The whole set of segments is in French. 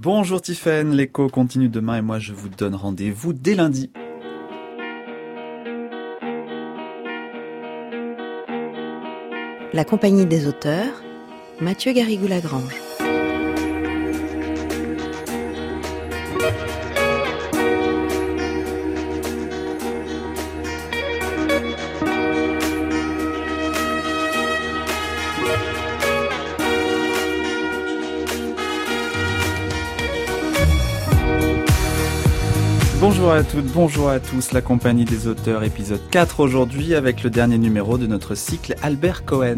Bonjour Tiffaine, l'écho continue demain et moi je vous donne rendez-vous dès lundi. La compagnie des auteurs, Mathieu Garrigou-Lagrange. Bonjour à toutes, bonjour à tous, la compagnie des auteurs, épisode 4 aujourd'hui avec le dernier numéro de notre cycle Albert Cohen.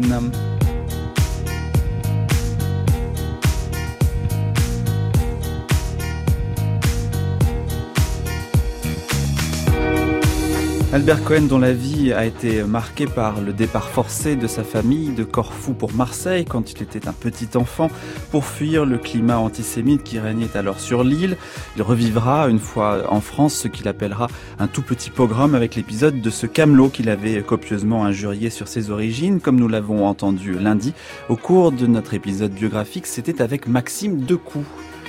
Albert Cohen, dont la vie a été marquée par le départ forcé de sa famille de Corfou pour Marseille quand il était un petit enfant pour fuir le climat antisémite qui régnait alors sur l'île. Il revivra une fois en France ce qu'il appellera un tout petit pogrom avec l'épisode de ce camelot qu'il avait copieusement injurié sur ses origines, comme nous l'avons entendu lundi. Au cours de notre épisode biographique, c'était avec Maxime Decoux.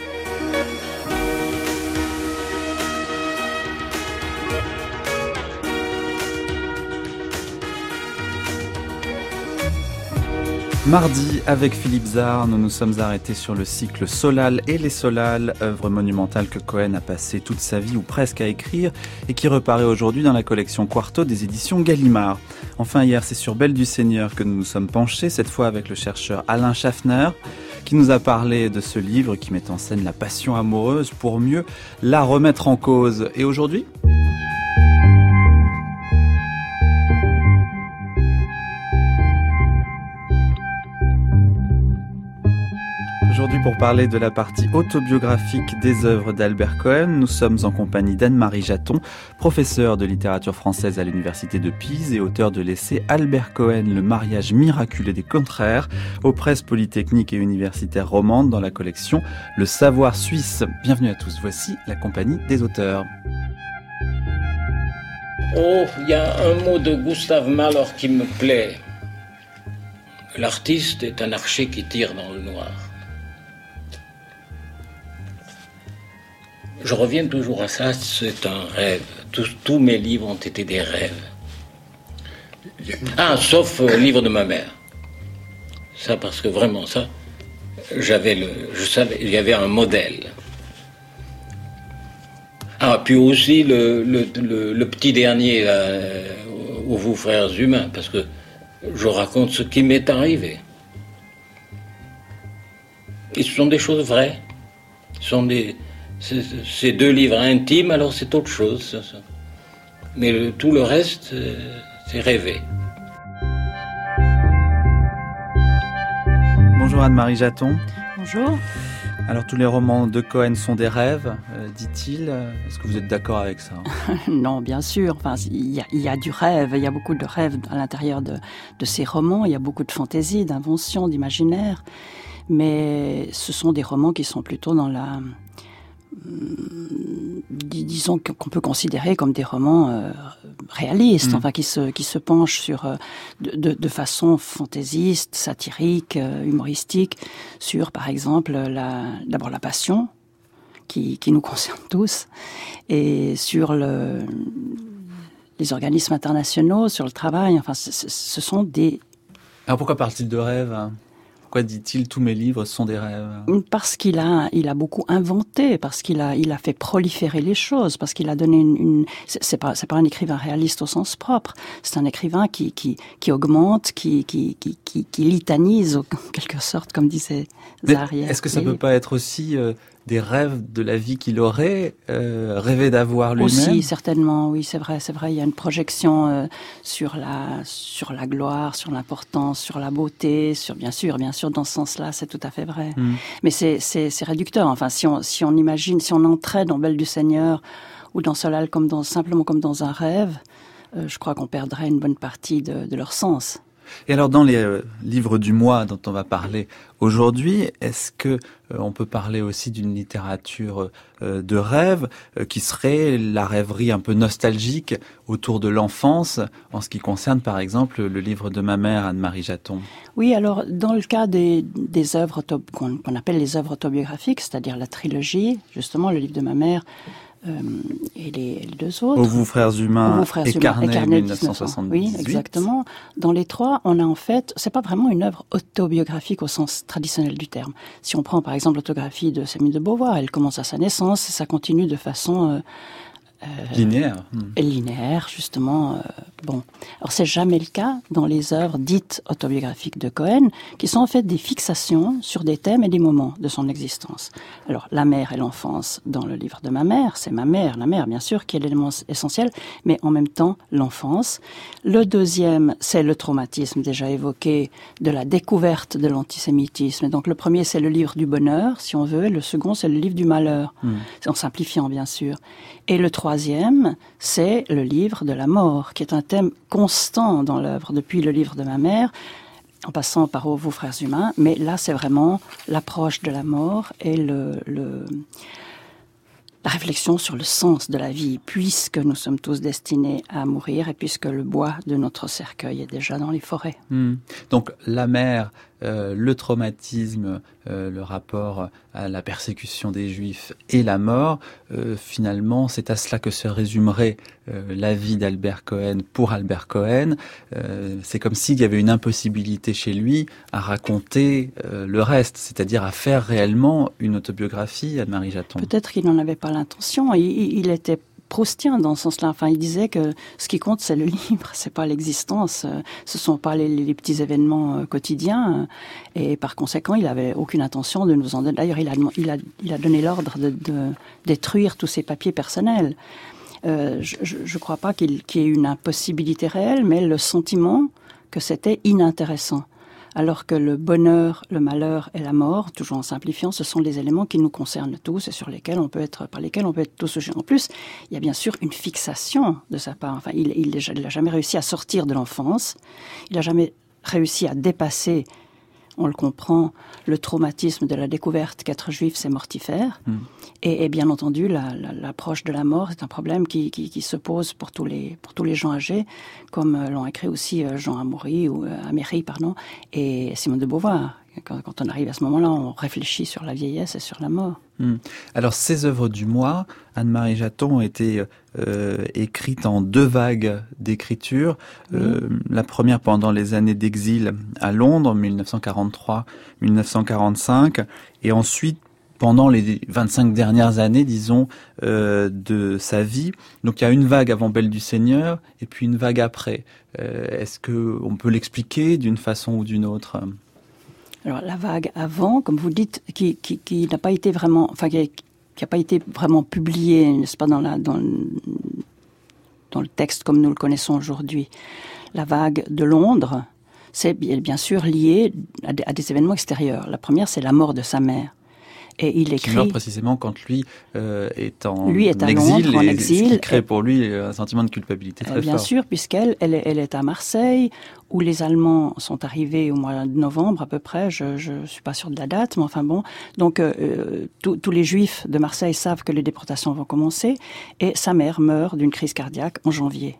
Mardi, avec Philippe Zard, nous nous sommes arrêtés sur le cycle Solal et les Solal, œuvre monumentale que Cohen a passé toute sa vie ou presque à écrire et qui reparaît aujourd'hui dans la collection Quarto des éditions Gallimard. Enfin, hier, c'est sur Belle du Seigneur que nous nous sommes penchés, cette fois avec le chercheur Alain Schaffner, qui nous a parlé de ce livre qui met en scène la passion amoureuse pour mieux la remettre en cause. Et aujourd'hui ? Aujourd'hui, pour parler de la partie autobiographique des œuvres d'Albert Cohen, nous sommes en compagnie d'Anne-Marie Jaton, professeure de littérature française à l'université de Pise et auteure de l'essai Albert Cohen, le mariage miraculeux des contraires, aux presses polytechniques et universitaires romandes dans la collection Le Savoir Suisse. Bienvenue à tous, voici la compagnie des auteurs. Oh, il y a un mot de Gustave Mahler qui me plaît. L'artiste est un archer qui tire dans le noir. Je reviens toujours à ça, c'est un rêve. Tous mes livres ont été des rêves. Ah, sauf le livre de ma mère. Ça, parce que vraiment, ça, je savais, il y avait un modèle. Ah, puis aussi le petit dernier, là, aux vous frères humains, parce que je raconte ce qui m'est arrivé. Et ce sont des choses vraies. C'est deux livres intimes, alors c'est autre chose. Ça. Mais tout le reste, c'est rêvé. Bonjour Anne-Marie Jaton. Bonjour. Alors tous les romans de Cohen sont des rêves, dit-il. Est-ce que vous êtes d'accord avec ça ? Non, bien sûr. Enfin, il y a du rêve, il y a beaucoup de rêves à l'intérieur de ces romans. Il y a beaucoup de fantaisie, d'invention, d'imaginaire. Mais ce sont des romans qui sont plutôt dans la... disons qu'on peut considérer comme des romans réalistes, enfin qui se penchent sur de façon fantaisiste, satirique, humoristique, sur par exemple d'abord la passion qui nous concerne tous, et sur les organismes internationaux, sur le travail. Enfin, ce sont des... Alors pourquoi parle-t-il de rêve ? Pourquoi dit-il tous mes livres sont des rêves ? Parce qu'il a beaucoup inventé, parce qu'il a fait proliférer les choses, parce qu'il a donné c'est pas un écrivain réaliste au sens propre. C'est un écrivain qui augmente, qui litanise en quelque sorte, comme disait Zarier. Est-ce que ça peut pas être aussi des rêves de la vie qu'il aurait rêvé d'avoir lui-même ? Aussi, certainement, oui, c'est vrai. Il y a une projection sur la gloire, sur l'importance, sur la beauté, bien sûr, dans ce sens-là, c'est tout à fait vrai. Mais c'est réducteur. Enfin, si on imagine, si on entrait dans Belle du Seigneur ou dans Solal simplement comme dans un rêve, je crois qu'on perdrait une bonne partie de leur sens. Et alors dans les livres du mois dont on va parler aujourd'hui, est-ce que on peut parler aussi d'une littérature de rêve qui serait la rêverie un peu nostalgique autour de l'enfance en ce qui concerne par exemple le livre de ma mère, Anne-Marie Jaton? Oui, alors dans le cas des œuvres qu'on appelle les œuvres autobiographiques, c'est-à-dire la trilogie, justement le livre de ma mère, et les deux autres. Au Vous frères humains et Carnet 1978. Oui, exactement. Dans les trois, on a en fait, c'est pas vraiment une œuvre autobiographique au sens traditionnel du terme. Si on prend par exemple l'autographie de Simone de Beauvoir, elle commence à sa naissance et ça continue de façon linéaire, justement. Bon, alors c'est jamais le cas dans les œuvres dites autobiographiques de Cohen, qui sont en fait des fixations sur des thèmes et des moments de son existence. Alors la mère et l'enfance dans le livre de ma mère, c'est ma mère, la mère bien sûr qui est l'élément essentiel, mais en même temps l'enfance. Le deuxième, c'est le traumatisme déjà évoqué de la découverte de l'antisémitisme. Et donc le premier, c'est le livre du bonheur, si on veut, et le second, c'est le livre du malheur, en simplifiant bien sûr. Et le troisième, c'est le livre de la mort, qui est un thème constant dans l'œuvre, depuis le livre de ma mère, en passant par Vous frères humains, mais là c'est vraiment l'approche de la mort et la réflexion sur le sens de la vie, puisque nous sommes tous destinés à mourir et puisque le bois de notre cercueil est déjà dans les forêts. Donc la mère, le traumatisme, le rapport à la persécution des Juifs et la mort, finalement, c'est à cela que se résumerait la vie d'Albert Cohen pour Albert Cohen. C'est comme s'il y avait une impossibilité chez lui à raconter le reste, c'est-à-dire à faire réellement une autobiographie, Anne-Marie Jaton. Peut-être qu'il n'en avait pas l'intention. Il était proustien dans ce sens-là. Enfin, il disait que ce qui compte, c'est le livre, c'est pas l'existence. Ce sont pas les petits événements quotidiens. Et par conséquent, il avait aucune intention de nous en donner. D'ailleurs, il a donné l'ordre de détruire tous ses papiers personnels. Je crois pas qu'il y ait une impossibilité réelle, mais le sentiment que c'était inintéressant. Alors que le bonheur, le malheur et la mort, toujours en simplifiant, ce sont les éléments qui nous concernent tous et par lesquels on peut être tous touchés. En plus, il y a bien sûr une fixation de sa part. Enfin, il n'a jamais réussi à sortir de l'enfance. Il n'a jamais réussi à dépasser, on le comprend, le traumatisme de la découverte qu'être juif, c'est mortifère. Et bien entendu, l'approche de la mort, c'est un problème qui se pose pour tous les gens âgés, comme l'ont écrit aussi Jean Améry, et Simone de Beauvoir. Quand on arrive à ce moment-là, on réfléchit sur la vieillesse et sur la mort. Alors, ces œuvres du mois, Anne-Marie Jaton, ont été écrites en 2 vagues d'écriture. La première pendant les années d'exil à Londres, 1943-1945, et ensuite pendant les 25 dernières années, disons, de sa vie. Donc il y a une vague avant Belle du Seigneur, et puis une vague après. Est-ce qu'on peut l'expliquer d'une façon ou d'une autre ? Alors la vague avant, comme vous dites, qui n'a pas été vraiment, enfin qui n'a pas été vraiment publiée, n'est-ce pas, dans le texte comme nous le connaissons aujourd'hui. La vague de Londres, c'est bien sûr lié à des événements extérieurs. La première, c'est la mort de sa mère. Et il écrit... Qui meurt précisément quand lui est en exil, Londres, ce qui crée pour lui un sentiment de culpabilité très fort. Bien sûr, puisqu'elle est à Marseille, où les Allemands sont arrivés au mois de novembre à peu près, je suis pas sûre de la date, mais enfin bon. Donc tous les Juifs de Marseille savent que les déportations vont commencer, et sa mère meurt d'une crise cardiaque en janvier.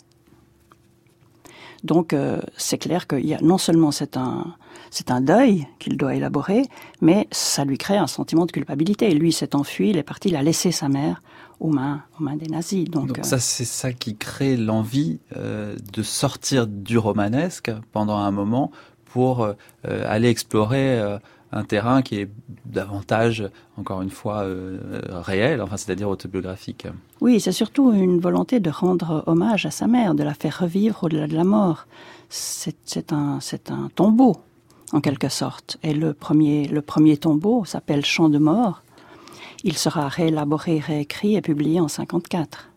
Donc c'est clair qu'il y a non seulement c'est un deuil qu'il doit élaborer, mais ça lui crée un sentiment de culpabilité. Et lui, il s'est enfui, il est parti, il a laissé sa mère aux mains des nazis. Donc ça, c'est ça qui crée l'envie de sortir du romanesque pendant un moment pour aller explorer un terrain qui est davantage, encore une fois, réel, enfin, c'est-à-dire autobiographique. Oui, c'est surtout une volonté de rendre hommage à sa mère, de la faire revivre au-delà de la mort. C'est un tombeau, en quelque sorte. Et le premier tombeau s'appelle Chant de mort. Il sera réélaboré, réécrit et publié en 1954.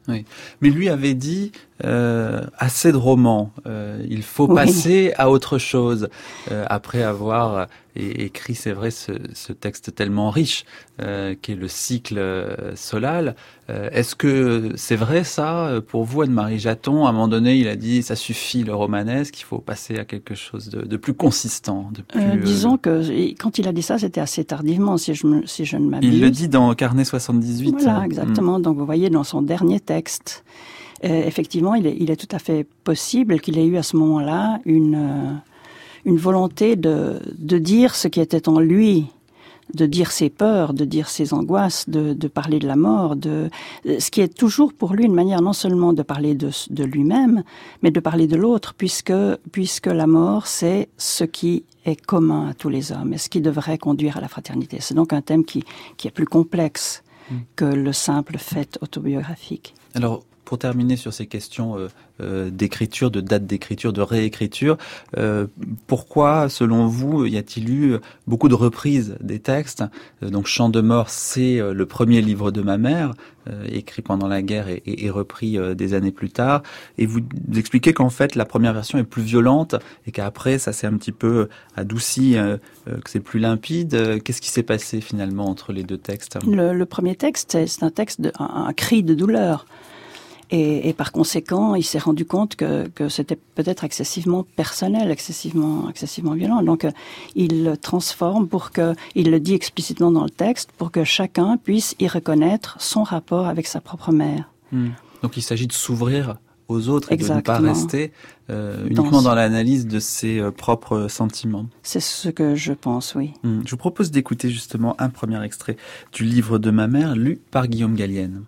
Oui. Mais lui avait dit assez de romans. Il faut passer à autre chose. Après avoir écrit, c'est vrai, ce texte tellement riche qu'est le cycle Solal. Est-ce que c'est vrai ça pour vous, Anne-Marie Jaton? À un moment donné, il a dit ça suffit le romanesque, il faut passer à quelque chose de plus consistant, de plus. Disons que quand il a dit ça, c'était assez tardivement, si je ne m'abuse. Il le dit dans Carnet 78. Voilà, exactement. Donc vous voyez, dans son dernier texte, effectivement, il est tout à fait possible qu'il ait eu à ce moment-là une volonté de dire ce qui était en lui, de dire ses peurs, de dire ses angoisses, de parler de la mort, ce qui est toujours pour lui une manière non seulement de parler de lui-même, mais de parler de l'autre, puisque la mort, c'est ce qui est commun à tous les hommes et ce qui devrait conduire à la fraternité. C'est donc un thème qui est plus complexe que le simple fait autobiographique. Alors, pour terminer sur ces questions d'écriture, de date d'écriture, de réécriture, pourquoi, selon vous, y a-t-il eu beaucoup de reprises des textes? Donc, Chant de mort, c'est le premier livre de ma mère, écrit pendant la guerre et repris des années plus tard. Et vous expliquez qu'en fait, la première version est plus violente et qu'après, ça s'est un petit peu adouci, que c'est plus limpide. Qu'est-ce qui s'est passé finalement entre les deux textes? Le premier texte, c'est un texte, un cri de douleur. Et par conséquent, il s'est rendu compte que c'était peut-être excessivement personnel, excessivement violent. Donc, il le transforme il le dit explicitement dans le texte, pour que chacun puisse y reconnaître son rapport avec sa propre mère. Donc, il s'agit de s'ouvrir aux autres et Exactement. de ne pas rester uniquement dans l'analyse de ses propres sentiments. C'est ce que je pense, oui. Je vous propose d'écouter justement un premier extrait du livre de ma mère, lu par Guillaume Gallienne.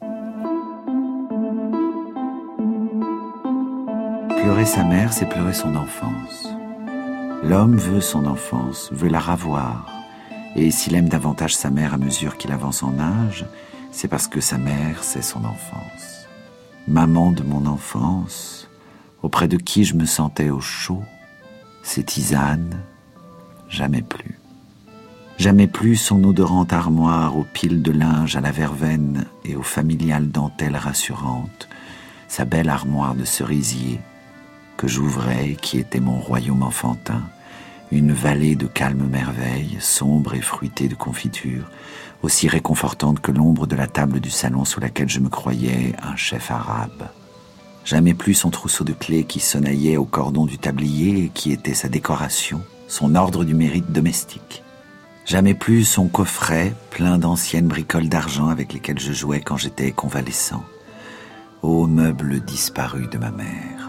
Pleurer sa mère, c'est pleurer son enfance. L'homme veut son enfance, veut la ravoir. Et s'il aime davantage sa mère à mesure qu'il avance en âge, c'est parce que sa mère, c'est son enfance. Maman de mon enfance, auprès de qui je me sentais au chaud, ses tisanes, jamais plus. Jamais plus son odorante armoire aux piles de linge à la verveine et aux familiales dentelles rassurantes, sa belle armoire de cerisier, que j'ouvrais, qui était mon royaume enfantin, une vallée de calme merveille, sombre et fruitée de confiture, aussi réconfortante que l'ombre de la table du salon sous laquelle je me croyais un chef arabe. Jamais plus son trousseau de clés qui sonnaillait au cordon du tablier et qui était sa décoration, son ordre du mérite domestique. Jamais plus son coffret plein d'anciennes bricoles d'argent avec lesquelles je jouais quand j'étais convalescent. Ô meuble disparu de ma mère.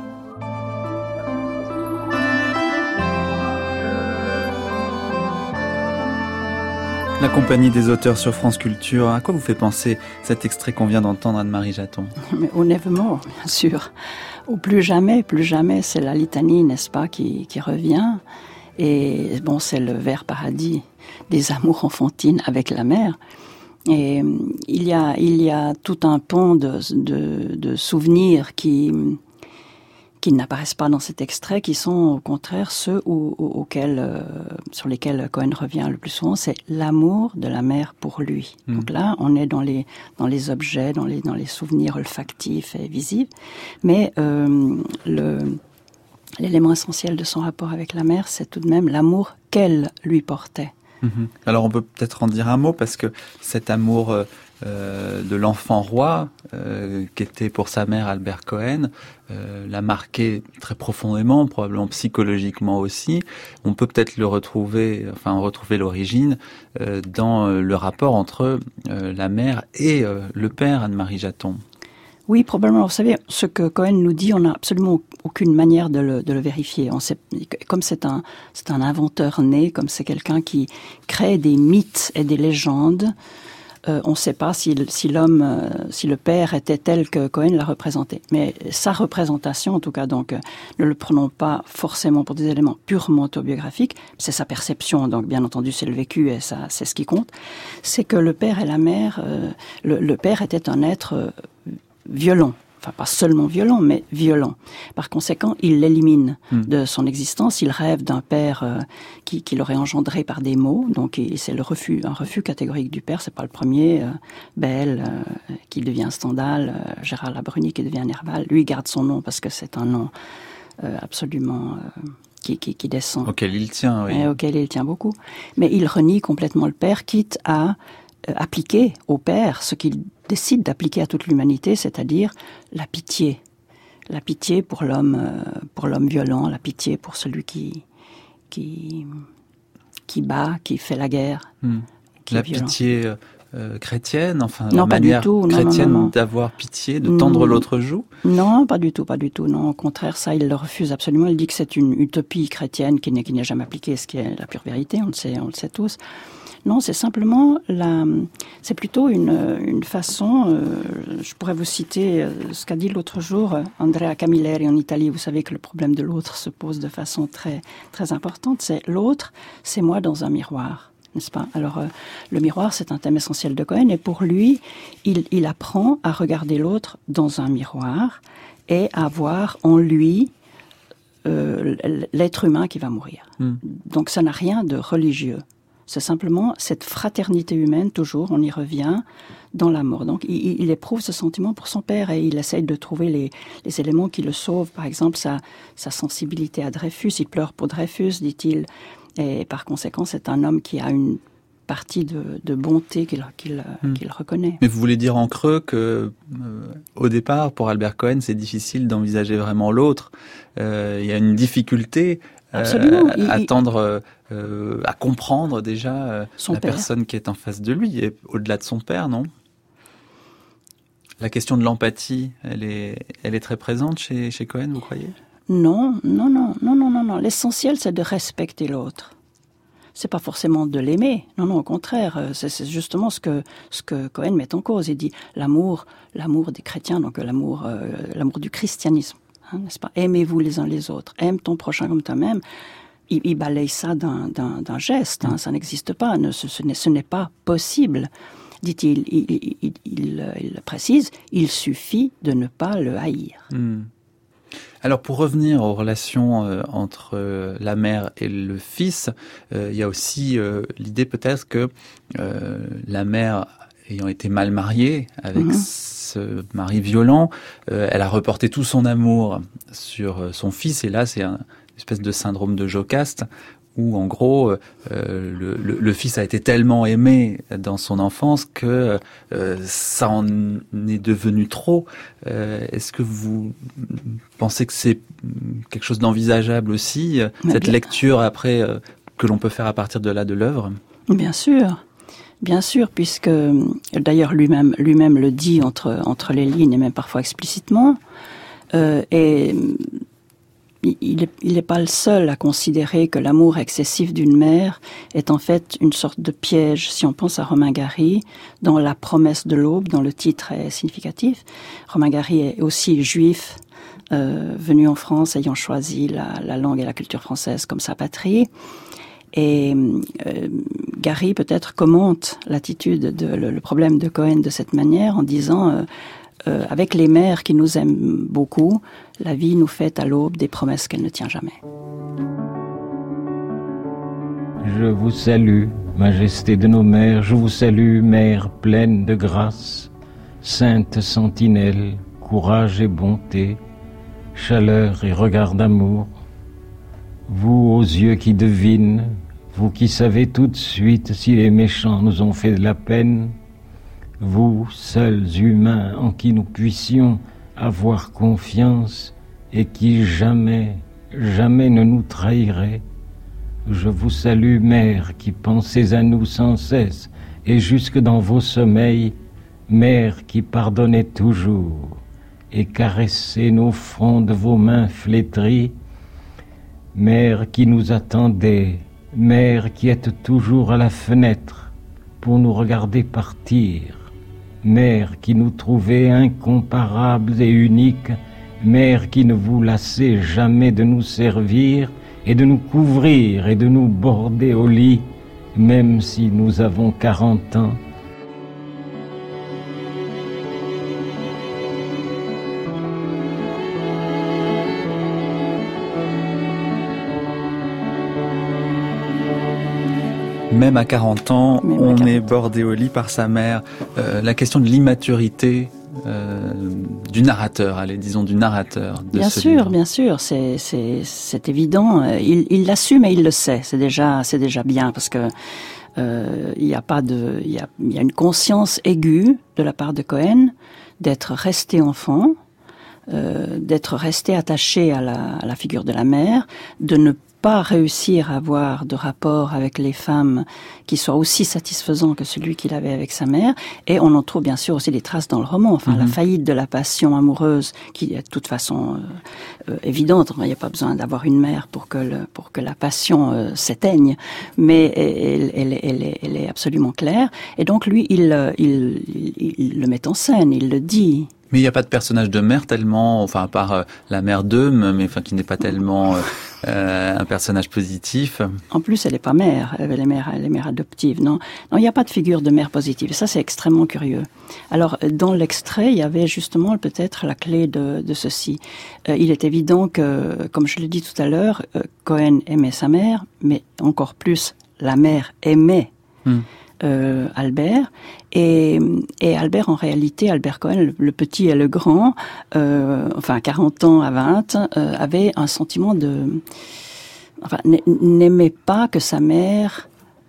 La compagnie des auteurs sur France Culture, à quoi vous fait penser cet extrait qu'on vient d'entendre, Anne-Marie Jaton? Mais au Nevermore, bien sûr. Au plus jamais, c'est la litanie, n'est-ce pas, qui revient. Et bon, c'est le vers paradis des amours enfantines avec la mère. Et il y a tout un pont de souvenirs qui n'apparaissent pas dans cet extrait, qui sont au contraire ceux sur lesquels Cohen revient le plus souvent, c'est l'amour de la mère pour lui. Donc là, on est dans les objets, dans les souvenirs olfactifs et visibles, mais l'élément essentiel de son rapport avec la mère, c'est tout de même l'amour qu'elle lui portait. Alors on peut peut-être en dire un mot, parce que cet amour de l'enfant roi, qu'était pour sa mère Albert Cohen, l'a marqué très profondément, probablement psychologiquement aussi. On peut peut-être retrouver l'origine dans le rapport entre la mère et le père, Anne-Marie Jaton. Oui, probablement. Vous savez, ce que Cohen nous dit, on n'a absolument aucune manière de le vérifier. Comme c'est un inventeur né, comme c'est quelqu'un qui crée des mythes et des légendes, on ne sait pas si le père était tel que Cohen l'a représenté. Mais sa représentation, en tout cas, donc, ne le prenons pas forcément pour des éléments purement autobiographiques. C'est sa perception, donc bien entendu, c'est le vécu et ça, c'est ce qui compte. C'est que le père et la mère, le père était un être violent, pas seulement violent, mais violent. Par conséquent, il l'élimine de son existence. Il rêve d'un père qui l'aurait engendré par des mots. Donc, c'est un refus catégorique du père. C'est pas le premier. Belle, qui devient Stendhal, Gérard Labruni qui devient Nerval. Lui, il garde son nom parce que c'est un nom absolument qui descend. Auquel il tient, oui. Et auquel il tient beaucoup. Mais il renie complètement le père, quitte à appliquer au père ce qu'il décide d'appliquer à toute l'humanité, c'est-à-dire la pitié. La pitié pour l'homme violent, la pitié pour celui qui bat, qui fait la guerre. La pitié chrétienne, enfin non, la manière chrétienne non. d'avoir pitié, de tendre l'autre joue? Non, pas du tout. Non, au contraire, ça, il le refuse absolument. Il dit que c'est une utopie chrétienne qui n'est jamais appliquée, ce qui est la pure vérité, on le sait tous. Non, c'est simplement c'est plutôt une façon, je pourrais vous citer ce qu'a dit l'autre jour Andrea Camilleri en Italie. Vous savez que le problème de l'autre se pose de façon très, très importante. C'est l'autre, c'est moi dans un miroir. N'est-ce pas? Alors, le miroir, c'est un thème essentiel de Cohen, et pour lui, il apprend à regarder l'autre dans un miroir et à voir en lui l'être humain qui va mourir. Donc, ça n'a rien de religieux. C'est simplement cette fraternité humaine, toujours, on y revient, dans la mort. Donc, il éprouve ce sentiment pour son père et il essaye de trouver les éléments qui le sauvent. Par exemple, sa sensibilité à Dreyfus. Il pleure pour Dreyfus, dit-il. Et par conséquent, c'est un homme qui a une partie de bonté qu'il reconnaît. Mais vous voulez dire en creux que, au départ, pour Albert Cohen, c'est difficile d'envisager vraiment l'autre. Il y a une difficulté à comprendre déjà la personne qui est en face de lui, et au-delà de son père, non? La question de l'empathie, elle est très présente chez Cohen, vous croyez? Non. L'essentiel, c'est de respecter l'autre. C'est pas forcément de l'aimer. Non, au contraire. C'est justement ce que Cohen met en cause. Il dit l'amour des chrétiens, donc l'amour du christianisme. N'est-ce pas? Aimez-vous les uns les autres. Aime ton prochain comme toi-même. Il balaye ça d'un geste. Ça n'existe pas. Ce n'est pas possible. Dit-il, il précise, il suffit de ne pas le haïr. Alors pour revenir aux relations entre la mère et le fils, il y a aussi l'idée peut-être que la mère, ayant été mal mariée avec ce mari violent, elle a reporté tout son amour sur son fils, et là c'est une espèce de syndrome de Jocaste, où en gros le fils a été tellement aimé dans son enfance que ça en est devenu trop. Est-ce que vous pensez que c'est quelque chose d'envisageable aussi, cette lecture après que l'on peut faire à partir de là de l'œuvre? Bien sûr, puisque d'ailleurs lui-même le dit entre les lignes et même parfois explicitement, et il n'est pas le seul à considérer que l'amour excessif d'une mère est en fait une sorte de piège. Si on pense à Romain Gary, dans La promesse de l'aube, dont le titre est significatif, Romain Gary est aussi juif, venu en France, ayant choisi la langue et la culture française comme sa patrie. Et Gary peut-être commente l'attitude, le problème de Cohen de cette manière en disant avec les mères qui nous aiment beaucoup, la vie nous fait à l'aube des promesses qu'elle ne tient jamais. Je vous salue, majesté de nos mères, je vous salue, mère pleine de grâce, sainte sentinelle, courage et bonté, chaleur et regard d'amour. Vous aux yeux qui devinent, vous qui savez tout de suite si les méchants nous ont fait de la peine, vous, seuls humains en qui nous puissions avoir confiance et qui jamais ne nous trahirez, je vous salue, mère, qui pensez à nous sans cesse et jusque dans vos sommeils, mère qui pardonnez toujours et caressez nos fronts de vos mains flétries, mère qui nous attendez, mère qui êtes toujours à la fenêtre pour nous regarder partir, mère qui nous trouvez incomparables et uniques, mère qui ne vous lassez jamais de nous servir et de nous couvrir et de nous border au lit, même si nous avons 40 ans. Même à 40 ans, on est bordé au lit par sa mère. La question de l'immaturité du narrateur, du narrateur de ce livre. Bien sûr, c'est évident. Il l'assume et il le sait. C'est déjà bien parce que il y a une conscience aiguë de la part de Cohen d'être resté enfant, d'être resté attaché à la figure de la mère, de ne pas réussir à avoir de rapport avec les femmes qui soit aussi satisfaisant que celui qu'il avait avec sa mère. Et on en trouve bien sûr aussi des traces dans le roman. Enfin, la faillite de la passion amoureuse, qui est de toute façon évidente. Il n'y a pas besoin d'avoir une mère pour que la passion s'éteigne. Mais elle est absolument claire. Et donc lui, il le met en scène, il le dit. Mais il n'y a pas de personnage de mère tellement, enfin à part la mère d'Eum, mais enfin qui n'est pas tellement un personnage positif. En plus, elle n'est pas mère, elle est mère adoptive. Non, il n'y a pas de figure de mère positive. Et ça, c'est extrêmement curieux. Alors, dans l'extrait, il y avait justement peut-être la clé de ceci. Il est évident que, comme je l'ai dit tout à l'heure, Cohen aimait sa mère, mais encore plus, la mère aimait Albert. Et Albert, en réalité, Albert Cohen, le petit et le grand, 40 ans à 20, avait un sentiment n'aimait pas que sa mère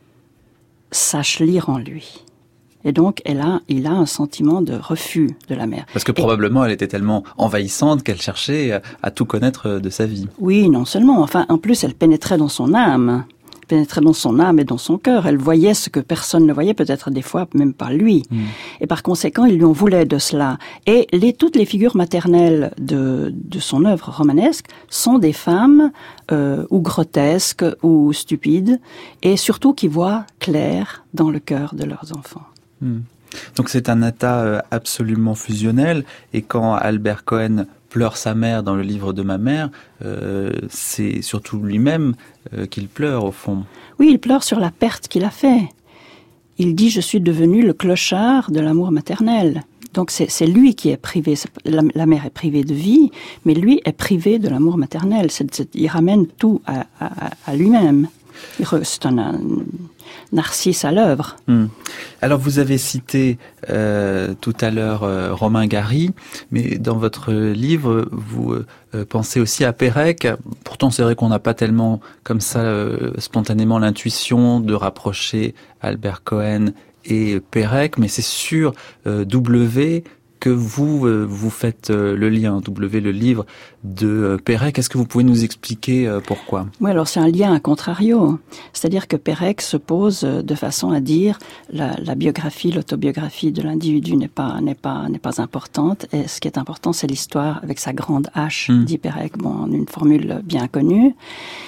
sache lire en lui. Et donc, il a un sentiment de refus de la mère. Parce que probablement, elle était tellement envahissante qu'elle cherchait à tout connaître de sa vie. Oui, non seulement. En plus, elle pénétrait dans son âme. Et dans son cœur. Elle voyait ce que personne ne voyait, peut-être des fois même pas lui. Et par conséquent, il lui en voulait de cela. Et toutes les figures maternelles de son œuvre romanesque sont des femmes ou grotesques ou stupides, et surtout qui voient clair dans le cœur de leurs enfants. Donc c'est un état absolument fusionnel, et quand Albert Cohen pleure sa mère dans le livre de ma mère, c'est surtout lui-même qu'il pleure au fond. Oui, il pleure sur la perte qu'il a fait. Il dit « Je suis devenu le clochard de l'amour maternel ». Donc c'est lui qui est privé, la mère est privée de vie, mais lui est privé de l'amour maternel. Il ramène tout à lui-même. C'est un narcisse à l'œuvre. Alors vous avez cité tout à l'heure Romain Gary, mais dans votre livre vous pensez aussi à Pérec. Pourtant c'est vrai qu'on n'a pas tellement comme ça spontanément l'intuition de rapprocher Albert Cohen et Pérec, mais c'est sur W que vous faites le lien, W, le livre de Pérec. Est-ce que vous pouvez nous expliquer pourquoi ? Oui, alors c'est un lien à contrario. C'est-à-dire que Pérec se pose de façon à dire la biographie, l'autobiographie de l'individu n'est pas importante. Et ce qui est important, c'est l'histoire avec sa grande H, dit Pérec, une formule bien connue.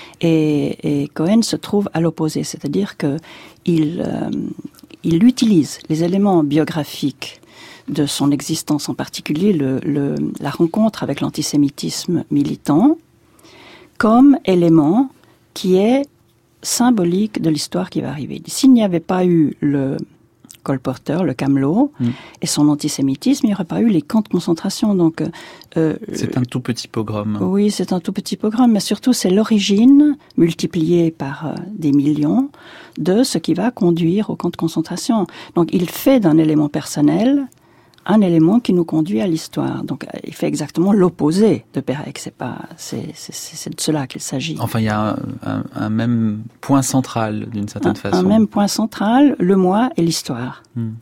Et Cohen se trouve à l'opposé, c'est-à-dire que il utilise les éléments biographiques de son existence, en particulier la rencontre avec l'antisémitisme militant, comme élément qui est symbolique de l'histoire qui va arriver. S'il n'y avait pas eu le colporteur, le camelot, et son antisémitisme, il n'y aurait pas eu les camps de concentration. Donc, c'est un tout petit pogrom. Oui, c'est un tout petit pogrom, mais surtout c'est l'origine, multipliée par des millions, de ce qui va conduire au camp de concentration. Donc il fait d'un élément personnel un élément qui nous conduit à l'histoire. Donc, il fait exactement l'opposé de Pérec. C'est de cela qu'il s'agit. Enfin, il y a un même point central, d'une certaine façon. Un même point central, le moi et l'histoire.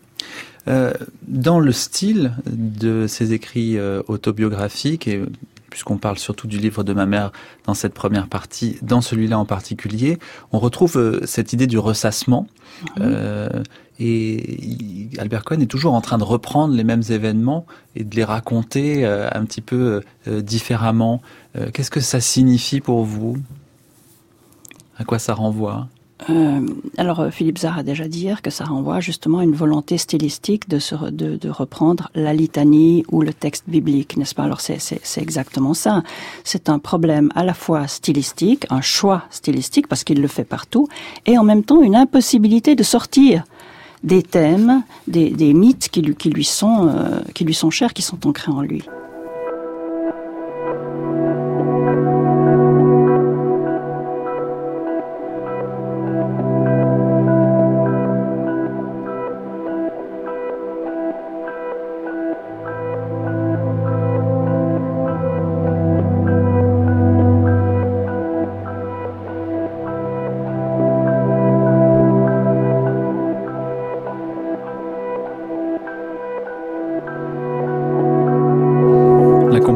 Dans le style de ses écrits autobiographiques, et puisqu'on parle surtout du livre de ma mère dans cette première partie, dans celui-là en particulier, on retrouve cette idée du ressassement. Et Albert Cohen est toujours en train de reprendre les mêmes événements et de les raconter un petit peu différemment. Qu'est-ce que ça signifie pour vous ? À quoi ça renvoie ? Alors Philippe Zard a déjà dit hier que ça renvoie justement à une volonté stylistique de reprendre la litanie ou le texte biblique, n'est-ce pas ? Alors c'est exactement ça. C'est un problème à la fois stylistique, un choix stylistique parce qu'il le fait partout, et en même temps une impossibilité de sortir des thèmes, des mythes qui lui sont chers, qui sont ancrés en lui.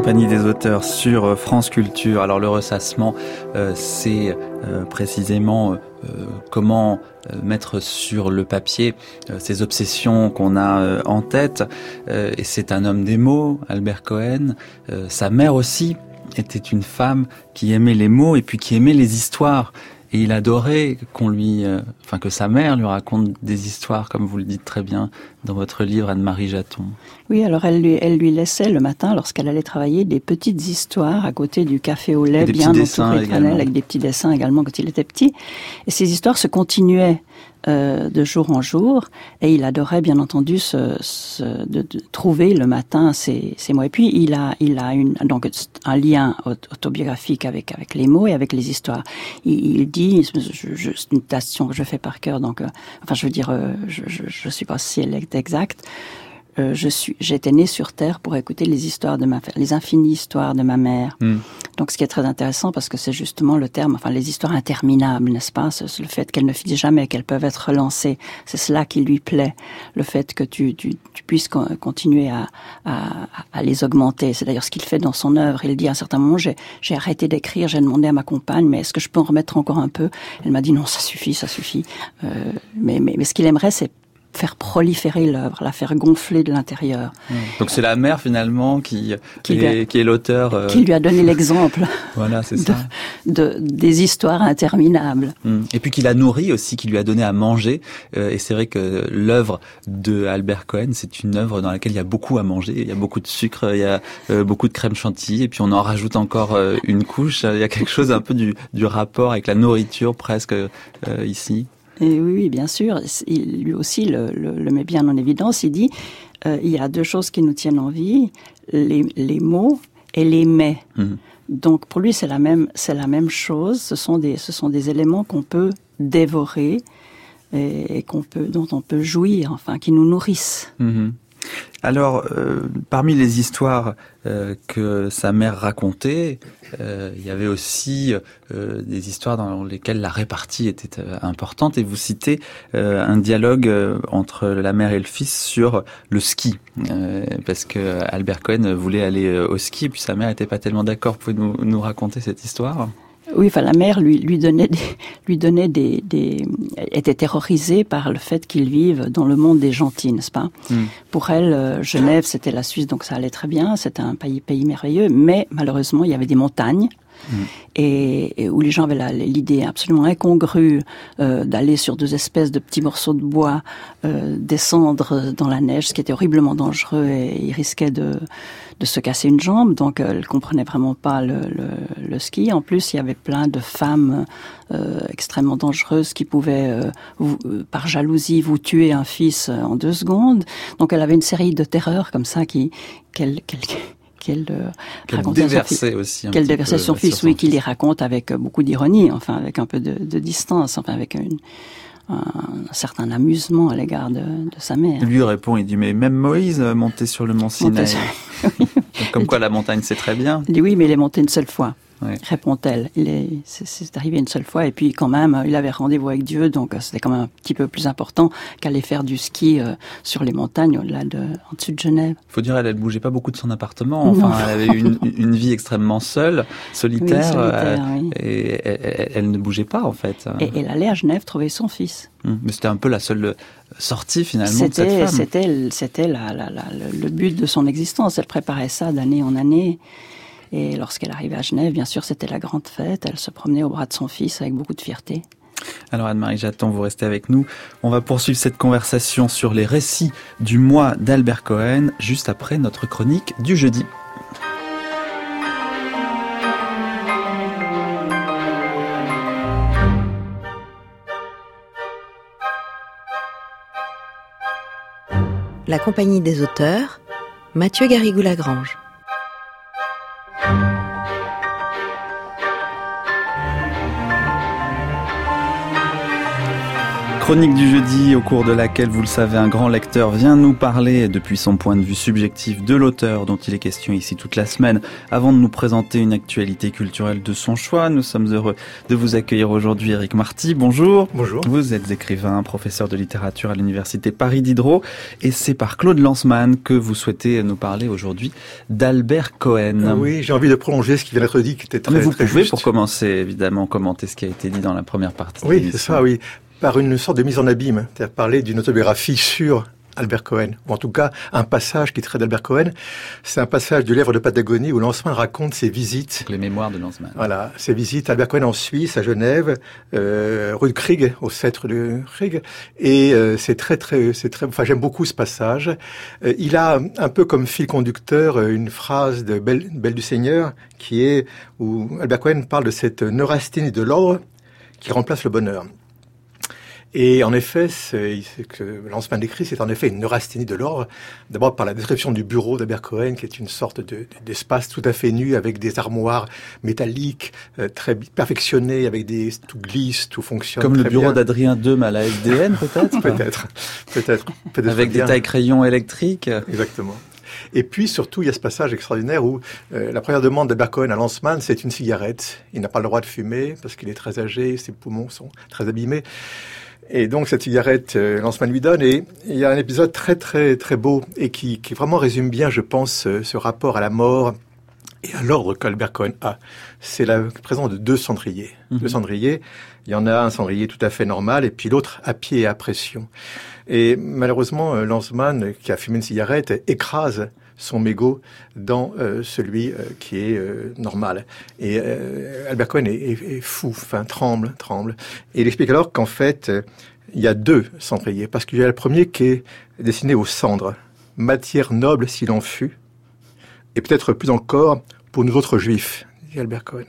Compagnie des auteurs sur France Culture. Alors le ressassement, c'est précisément comment mettre sur le papier ces obsessions qu'on a en tête. Et c'est un homme des mots, Albert Cohen. Sa mère aussi était une femme qui aimait les mots et puis qui aimait les histoires. Et il adorait que sa mère lui raconte des histoires, comme vous le dites très bien dans votre livre, Anne-Marie Jaton. Oui, alors elle lui laissait le matin, lorsqu'elle allait travailler, des petites histoires à côté du café au lait, bien entouré de cannelle, avec des petits dessins également quand il était petit. Et ces histoires se continuaient de jour en jour, et il adorait bien entendu de trouver le matin ces mots. Et puis il a donc un lien autobiographique avec les mots et avec les histoires. Il dit, c'est une citation que je fais par cœur, donc je suis pas si elle est exacte. J'étais né sur Terre pour écouter les infinies histoires de ma mère. Donc, ce qui est très intéressant, parce que c'est justement le terme, les histoires interminables, n'est-ce pas? C'est le fait qu'elles ne finissent jamais, qu'elles peuvent être relancées. C'est cela qui lui plaît. Le fait que tu puisses continuer à les augmenter. C'est d'ailleurs ce qu'il fait dans son œuvre. Il dit à un certain moment, j'ai arrêté d'écrire, j'ai demandé à ma compagne, mais est-ce que je peux en remettre encore un peu? Elle m'a dit non, ça suffit. Mais ce qu'il aimerait, c'est faire proliférer l'œuvre, la faire gonfler de l'intérieur. Donc c'est la mère finalement qui est l'auteur... Qui lui a donné l'exemple voilà, c'est ça. des histoires interminables. Et puis qui l'a nourri aussi, qui lui a donné à manger. Et c'est vrai que l'œuvre de Albert Cohen, c'est une œuvre dans laquelle il y a beaucoup à manger. Il y a beaucoup de sucre, il y a beaucoup de crème chantilly, et puis on en rajoute encore une couche. Il y a quelque chose un peu du rapport avec la nourriture presque ici. Et oui, bien sûr. Lui aussi le met bien en évidence. Il dit, il y a deux choses qui nous tiennent en vie, les mots et les mets. Donc pour lui, c'est la même chose. Ce sont des éléments qu'on peut dévorer et dont on peut jouir, qui nous nourrissent. Alors, parmi les histoires que sa mère racontait, il y avait aussi des histoires dans lesquelles la répartie était importante. Et vous citez un dialogue entre la mère et le fils sur le ski, parce que Albert Cohen voulait aller au ski, et puis sa mère n'était pas tellement d'accord. Vous pouvez nous raconter cette histoire ? Oui, la mère lui donnait était terrorisée par le fait qu'il vive dans le monde des gentils, n'est-ce pas? Pour elle, Genève, c'était la Suisse, donc ça allait très bien, c'était un pays merveilleux, mais malheureusement, il y avait des montagnes. Et où les gens avaient l'idée absolument incongrue d'aller sur deux espèces de petits morceaux de bois, descendre dans la neige, ce qui était horriblement dangereux, et ils risquaient de se casser une jambe. Donc elle comprenait vraiment pas le ski. En plus, il y avait plein de femmes extrêmement dangereuses qui pouvaient par jalousie vous tuer un fils en 2 secondes. Donc elle avait une série de terreurs comme ça qu'elle déversait aussi un petit peu son fils, oui, qu'il les raconte avec beaucoup d'ironie, avec un peu de distance, avec un certain amusement à l'égard de sa mère. Lui répond, il dit, mais même Moïse montait sur le mont Sinaï. Comme quoi la montagne c'est très bien. Il dit oui, mais il est monté une seule fois. Oui. Répond-elle. C'est arrivé une seule fois, et puis quand même, il avait rendez-vous avec Dieu, donc c'était quand même un petit peu plus important qu'aller faire du ski sur les montagnes en dessus de Genève. Il faut dire, elle bougeait pas beaucoup de son appartement. Elle avait une vie extrêmement solitaire, oui. Et elle ne bougeait pas en fait. Et elle allait à Genève trouver son fils. Mais c'était un peu la seule sortie finalement de cette femme. C'était le but de son existence. Elle préparait ça d'année en année. Et lorsqu'elle arrivait à Genève, bien sûr, c'était la grande fête. Elle se promenait au bras de son fils avec beaucoup de fierté. Alors Anne-Marie Jaton, vous restez avec nous. On va poursuivre cette conversation sur les récits du mois d'Albert Cohen, juste après notre chronique du jeudi. La Compagnie des auteurs, Mathieu Garrigou-Lagrange. chronique du jeudi au cours de laquelle, vous le savez, un grand lecteur vient nous parler depuis son point de vue subjectif de l'auteur dont il est question ici toute la semaine. Avant de nous présenter une actualité culturelle de son choix, nous sommes heureux de vous accueillir aujourd'hui Éric Marty. Bonjour. Bonjour. Vous êtes écrivain, professeur de littérature à l'université Paris Diderot et c'est par Claude Lanzmann que vous souhaitez nous parler aujourd'hui d'Albert Cohen. Oui, j'ai envie de prolonger ce qui vient d'être dit qui était très Mais vous très pouvez juste. Pour commencer évidemment commenter ce qui a été dit dans la première partie. Oui, c'est ça, oui. Par une sorte de mise en abîme, c'est-à-dire parler d'une autobiographie sur Albert Cohen, ou en tout cas un passage qui traite d'Albert Cohen. C'est un passage du livre de Patagonie où Lanzmann raconte ses visites. Les mémoires de Lanzmann. Voilà, ses visites à Albert Cohen en Suisse, à Genève, rue de Krieg, au Cèdre de Krieg. Et enfin, j'aime beaucoup ce passage. Il a un peu comme fil conducteur une phrase de Belle du Seigneur qui est où Albert Cohen parle de cette neurasthénie de l'ordre qui remplace le bonheur. Et en effet, ce que Lanzmann décrit, c'est en effet une neurasthénie de l'ordre. D'abord par la description du bureau d'Albert Cohen, qui est une sorte d'espace tout à fait nu, avec des armoires métalliques, très perfectionnées, avec tout glisse, tout fonctionne comme très le bureau bien. d'Adrien Dôme à la SDN, peut-être. Peut-être. Avec des tailles-crayons électriques. Exactement. Et puis, surtout, il y a ce passage extraordinaire où la première demande d'Albert Cohen à Lanzmann, c'est une cigarette. Il n'a pas le droit de fumer parce qu'il est très âgé, ses poumons sont très abîmés. Et donc, cette cigarette, Lanzmann lui donne. Et il y a un épisode très, très, très beau et qui vraiment résume bien, je pense, ce rapport à la mort et à l'ordre qu'Albert Cohen a. C'est la présence de deux cendriers. Deux cendriers. Il y en a un cendrier tout à fait normal et puis l'autre à pied et à pression. Et malheureusement, Lanzmann, qui a fumé une cigarette, écrase son mégot dans celui qui est normal. Et Albert Cohen est fou, enfin tremble. Et il explique alors qu'en fait, il y a deux cendriers, parce qu'il y a le premier qui est destiné aux cendres, matière noble s'il en fut, et peut-être plus encore pour nous autres juifs, dit Albert Cohen.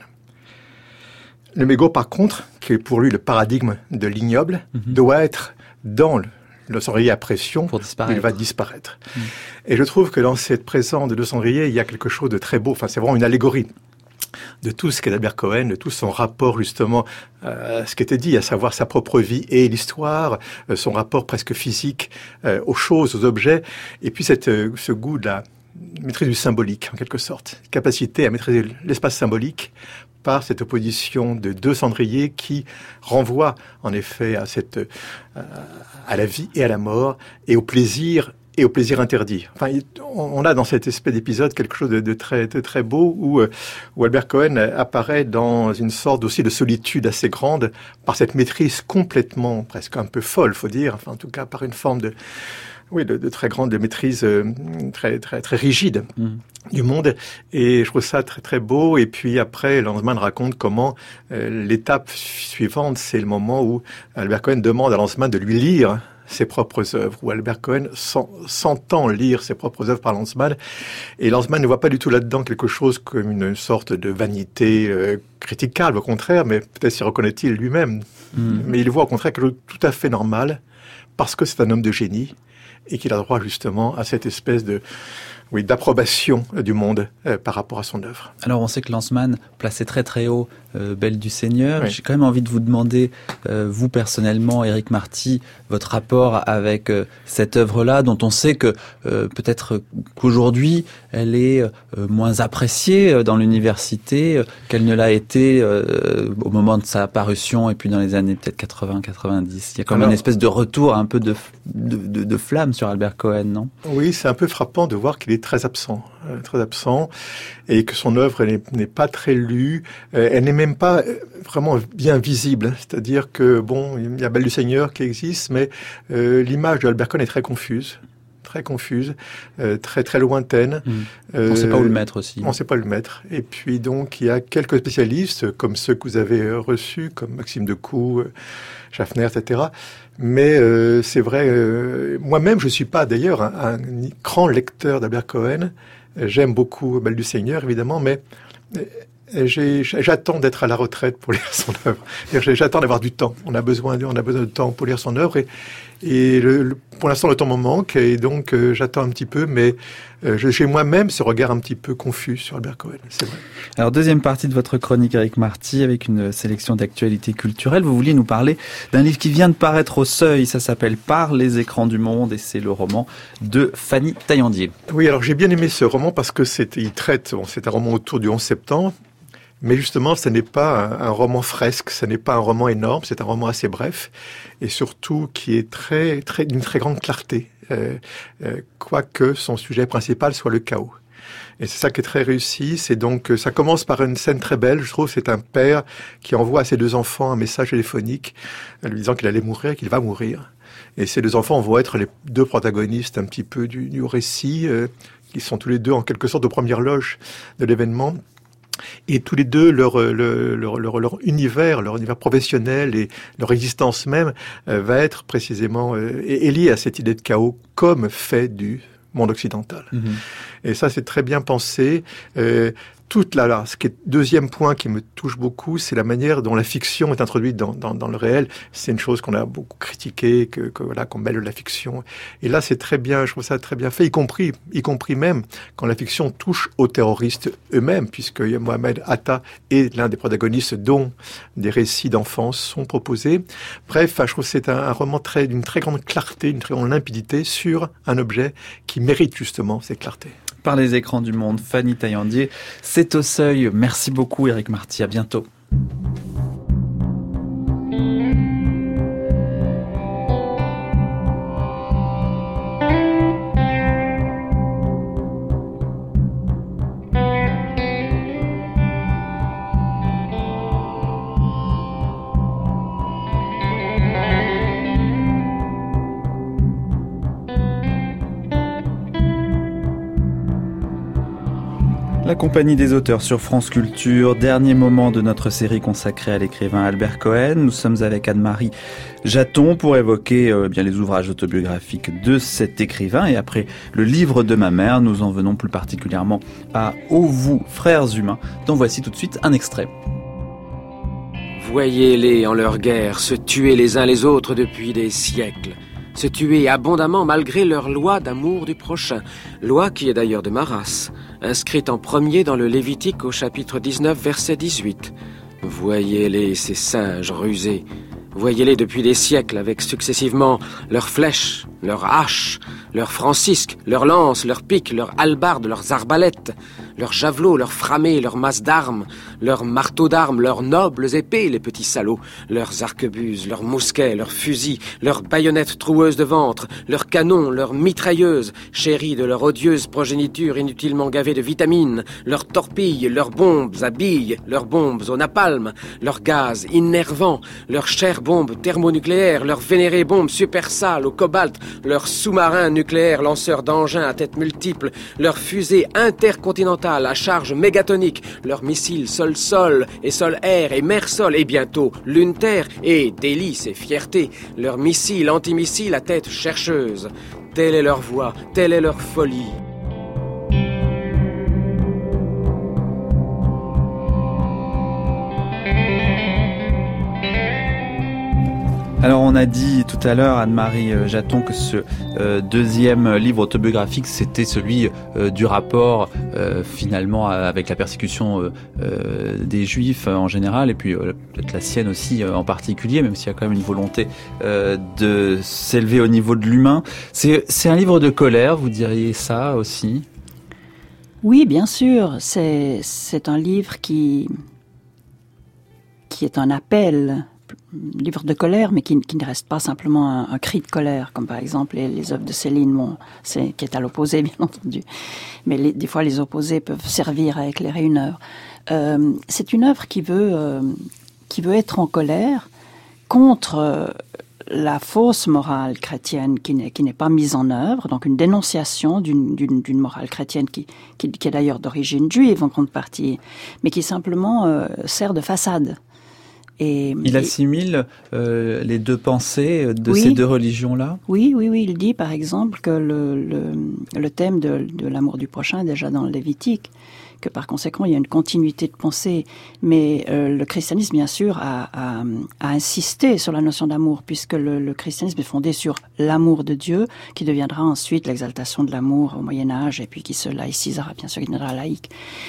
Le mégot, par contre, qui est pour lui le paradigme de l'ignoble, doit être dans le cendrier à pression, il va disparaître. Et je trouve que dans cette présence de deux cendriers, il y a quelque chose de très beau. Enfin, c'est vraiment une allégorie de tout ce qu'est Albert Cohen, de tout son rapport justement à ce qui était dit, à savoir sa propre vie et l'histoire, son rapport presque physique aux choses, aux objets, et puis ce goût de la maîtrise du symbolique, en quelque sorte, capacité à maîtriser l'espace symbolique par cette opposition de deux cendriers qui renvoient en effet à la vie et à la mort et au plaisir interdit. Enfin, on a dans cette espèce d'épisode quelque chose de très, très beau où Albert Cohen apparaît dans une sorte aussi de solitude assez grande par cette maîtrise complètement, presque un peu folle, faut dire, enfin en tout cas par une forme de très grande maîtrise, très, très, très rigide du monde. Et je trouve ça très, très beau. Et puis après, Lanzmann raconte comment l'étape suivante, c'est le moment où Albert Cohen demande à Lanzmann de lui lire ses propres œuvres, où Albert Cohen s'entend lire ses propres œuvres par Lanzmann. Et Lanzmann ne voit pas du tout là-dedans quelque chose comme une sorte de vanité critiquable, au contraire, mais peut-être s'y reconnaît-il lui-même. Mais il voit au contraire quelque chose de tout à fait normal, parce que c'est un homme de génie, et qu'il a droit justement à cette espèce d'approbation du monde par rapport à son œuvre. Alors on sait que Lanzmann plaçait très très haut Belle du Seigneur. Oui. J'ai quand même envie de vous demander, vous personnellement, Éric Marty, votre rapport avec cette œuvre-là, dont on sait que peut-être qu'aujourd'hui elle est moins appréciée dans l'université qu'elle ne l'a été au moment de sa parution et puis dans les années peut-être 80-90. Il y a quand même une espèce de retour un peu de flamme sur Albert Cohen, non ? Oui, c'est un peu frappant de voir qu'il est très absent, et que son œuvre n'est pas très lue, elle n'est même pas vraiment bien visible. C'est-à-dire que bon, il y a Belle du Seigneur qui existe, mais l'image de Albert Cohen est très confuse, très très lointaine. On ne sait pas où le mettre aussi. On ne sait pas où le mettre. Et puis donc il y a quelques spécialistes comme ceux que vous avez reçus, comme Maxime Decoux, Schaffner, etc. Mais c'est vrai, moi-même je suis pas d'ailleurs un grand lecteur d'Albert Cohen. J'aime beaucoup Belle du Seigneur évidemment, mais j'attends d'être à la retraite pour lire son œuvre. J'attends d'avoir du temps. On a besoin de temps pour lire son œuvre Et pour l'instant, le temps me manque, et donc j'attends un petit peu, mais j'ai moi-même ce regard un petit peu confus sur Albert Cohen, c'est vrai. Alors, deuxième partie de votre chronique, Éric Marty, avec une sélection d'actualités culturelles. Vous vouliez nous parler d'un livre qui vient de paraître au Seuil, ça s'appelle « Par les écrans du monde », et c'est le roman de Fanny Taillandier. Oui, alors j'ai bien aimé ce roman parce que c'est un roman autour du 11 septembre, mais justement, ce n'est pas un roman fresque, ce n'est pas un roman énorme, c'est un roman assez bref, et surtout qui est d'une très grande clarté, quoique son sujet principal soit le chaos. Et c'est ça qui est très réussi. C'est donc, ça commence par une scène très belle, je trouve. C'est un père qui envoie à ses deux enfants un message téléphonique, lui disant qu'il allait mourir, qu'il va mourir. Et ces deux enfants vont être les deux protagonistes un petit peu du récit, qui sont tous les deux en quelque sorte aux premières loges de l'événement. Et tous les deux, leur univers professionnel et leur existence même va être précisément est lié à cette idée de chaos comme fait du monde occidental. Mmh. Et ça, c'est très bien pensé. Ce qui est deuxième point qui me touche beaucoup, c'est la manière dont la fiction est introduite dans le réel. C'est une chose qu'on a beaucoup critiquée, qu'on mêle la fiction. Et là, c'est très bien, je trouve ça très bien fait, y compris même quand la fiction touche aux terroristes eux-mêmes, puisque Mohamed Atta est l'un des protagonistes dont des récits d'enfance sont proposés. Bref, je trouve que c'est un roman d'une très grande clarté, une très grande limpidité sur un objet qui mérite justement cette clarté. Par les écrans du monde, Fanny Taillandier, c'est au Seuil. Merci beaucoup Éric Marty, à bientôt. La compagnie des auteurs sur France Culture, dernier moment de notre série consacrée à l'écrivain Albert Cohen. Nous sommes avec Anne-Marie Jaton pour évoquer les ouvrages autobiographiques de cet écrivain. Et après le livre de ma mère, nous en venons plus particulièrement à Ô vous, frères humains, dont voici tout de suite un extrait. Voyez-les en leur guerre se tuer les uns les autres depuis des siècles. Se tuer abondamment malgré leur loi d'amour du prochain, loi qui est d'ailleurs de ma race, inscrite en premier dans le Lévitique au chapitre 19, verset 18. Voyez-les, ces singes rusés. Voyez-les depuis des siècles avec successivement leurs flèches, leurs haches, leurs francisques, leurs lances, leurs piques, leurs hallebardes, leurs arbalètes, leurs javelots, leurs framés, leurs masses d'armes, leurs marteaux d'armes, leurs nobles épées, les petits salauds, leurs arquebuses, leurs mousquets, leurs fusils, leurs baïonnettes troueuses de ventre, leurs canons, leurs mitrailleuses, chéries de leur odieuse progéniture inutilement gavée de vitamines, leurs torpilles, leurs bombes à billes, leurs bombes au napalm, leurs gaz innervants, leurs chères bombes thermonucléaires, leurs vénérées bombes supersales au cobalt, leurs sous-marins nucléaires lanceurs d'engins à tête multiple, leurs fusées intercontinentales à charge mégatonique, leurs missiles sol-sol et sol-air et mer-sol et bientôt lune-terre et délices et fierté, leurs missiles antimissiles à tête chercheuse. Telle est leur voix, telle est leur folie. Alors on a dit tout à l'heure, Anne-Marie Jaton, que ce deuxième livre autobiographique, c'était celui du rapport finalement avec la persécution des Juifs en général, et puis peut-être la sienne aussi en particulier, même s'il y a quand même une volonté de s'élever au niveau de l'humain. C'est un livre de colère, vous diriez ça aussi ? Oui, bien sûr. C'est un livre qui est un appel, livre de colère, mais qui ne reste pas simplement un cri de colère, comme par exemple les œuvres de Céline, qui est à l'opposé, bien entendu. Mais des fois, les opposés peuvent servir à éclairer une œuvre. C'est une œuvre qui veut être en colère contre la fausse morale chrétienne qui n'est pas mise en œuvre, donc une dénonciation d'une morale chrétienne qui est d'ailleurs d'origine juive en grande partie, mais qui simplement sert de façade. Il assimile les deux pensées de ces deux religions-là ? Oui. Il dit, par exemple, que le thème de l'amour du prochain est déjà dans le Lévitique, que par conséquent, il y a une continuité de pensée. Mais le christianisme, bien sûr, a insisté sur la notion d'amour, puisque le christianisme est fondé sur l'amour de Dieu, qui deviendra ensuite l'exaltation de l'amour au Moyen-Âge, et puis qui se laïcisera, bien sûr, qui deviendra laïque.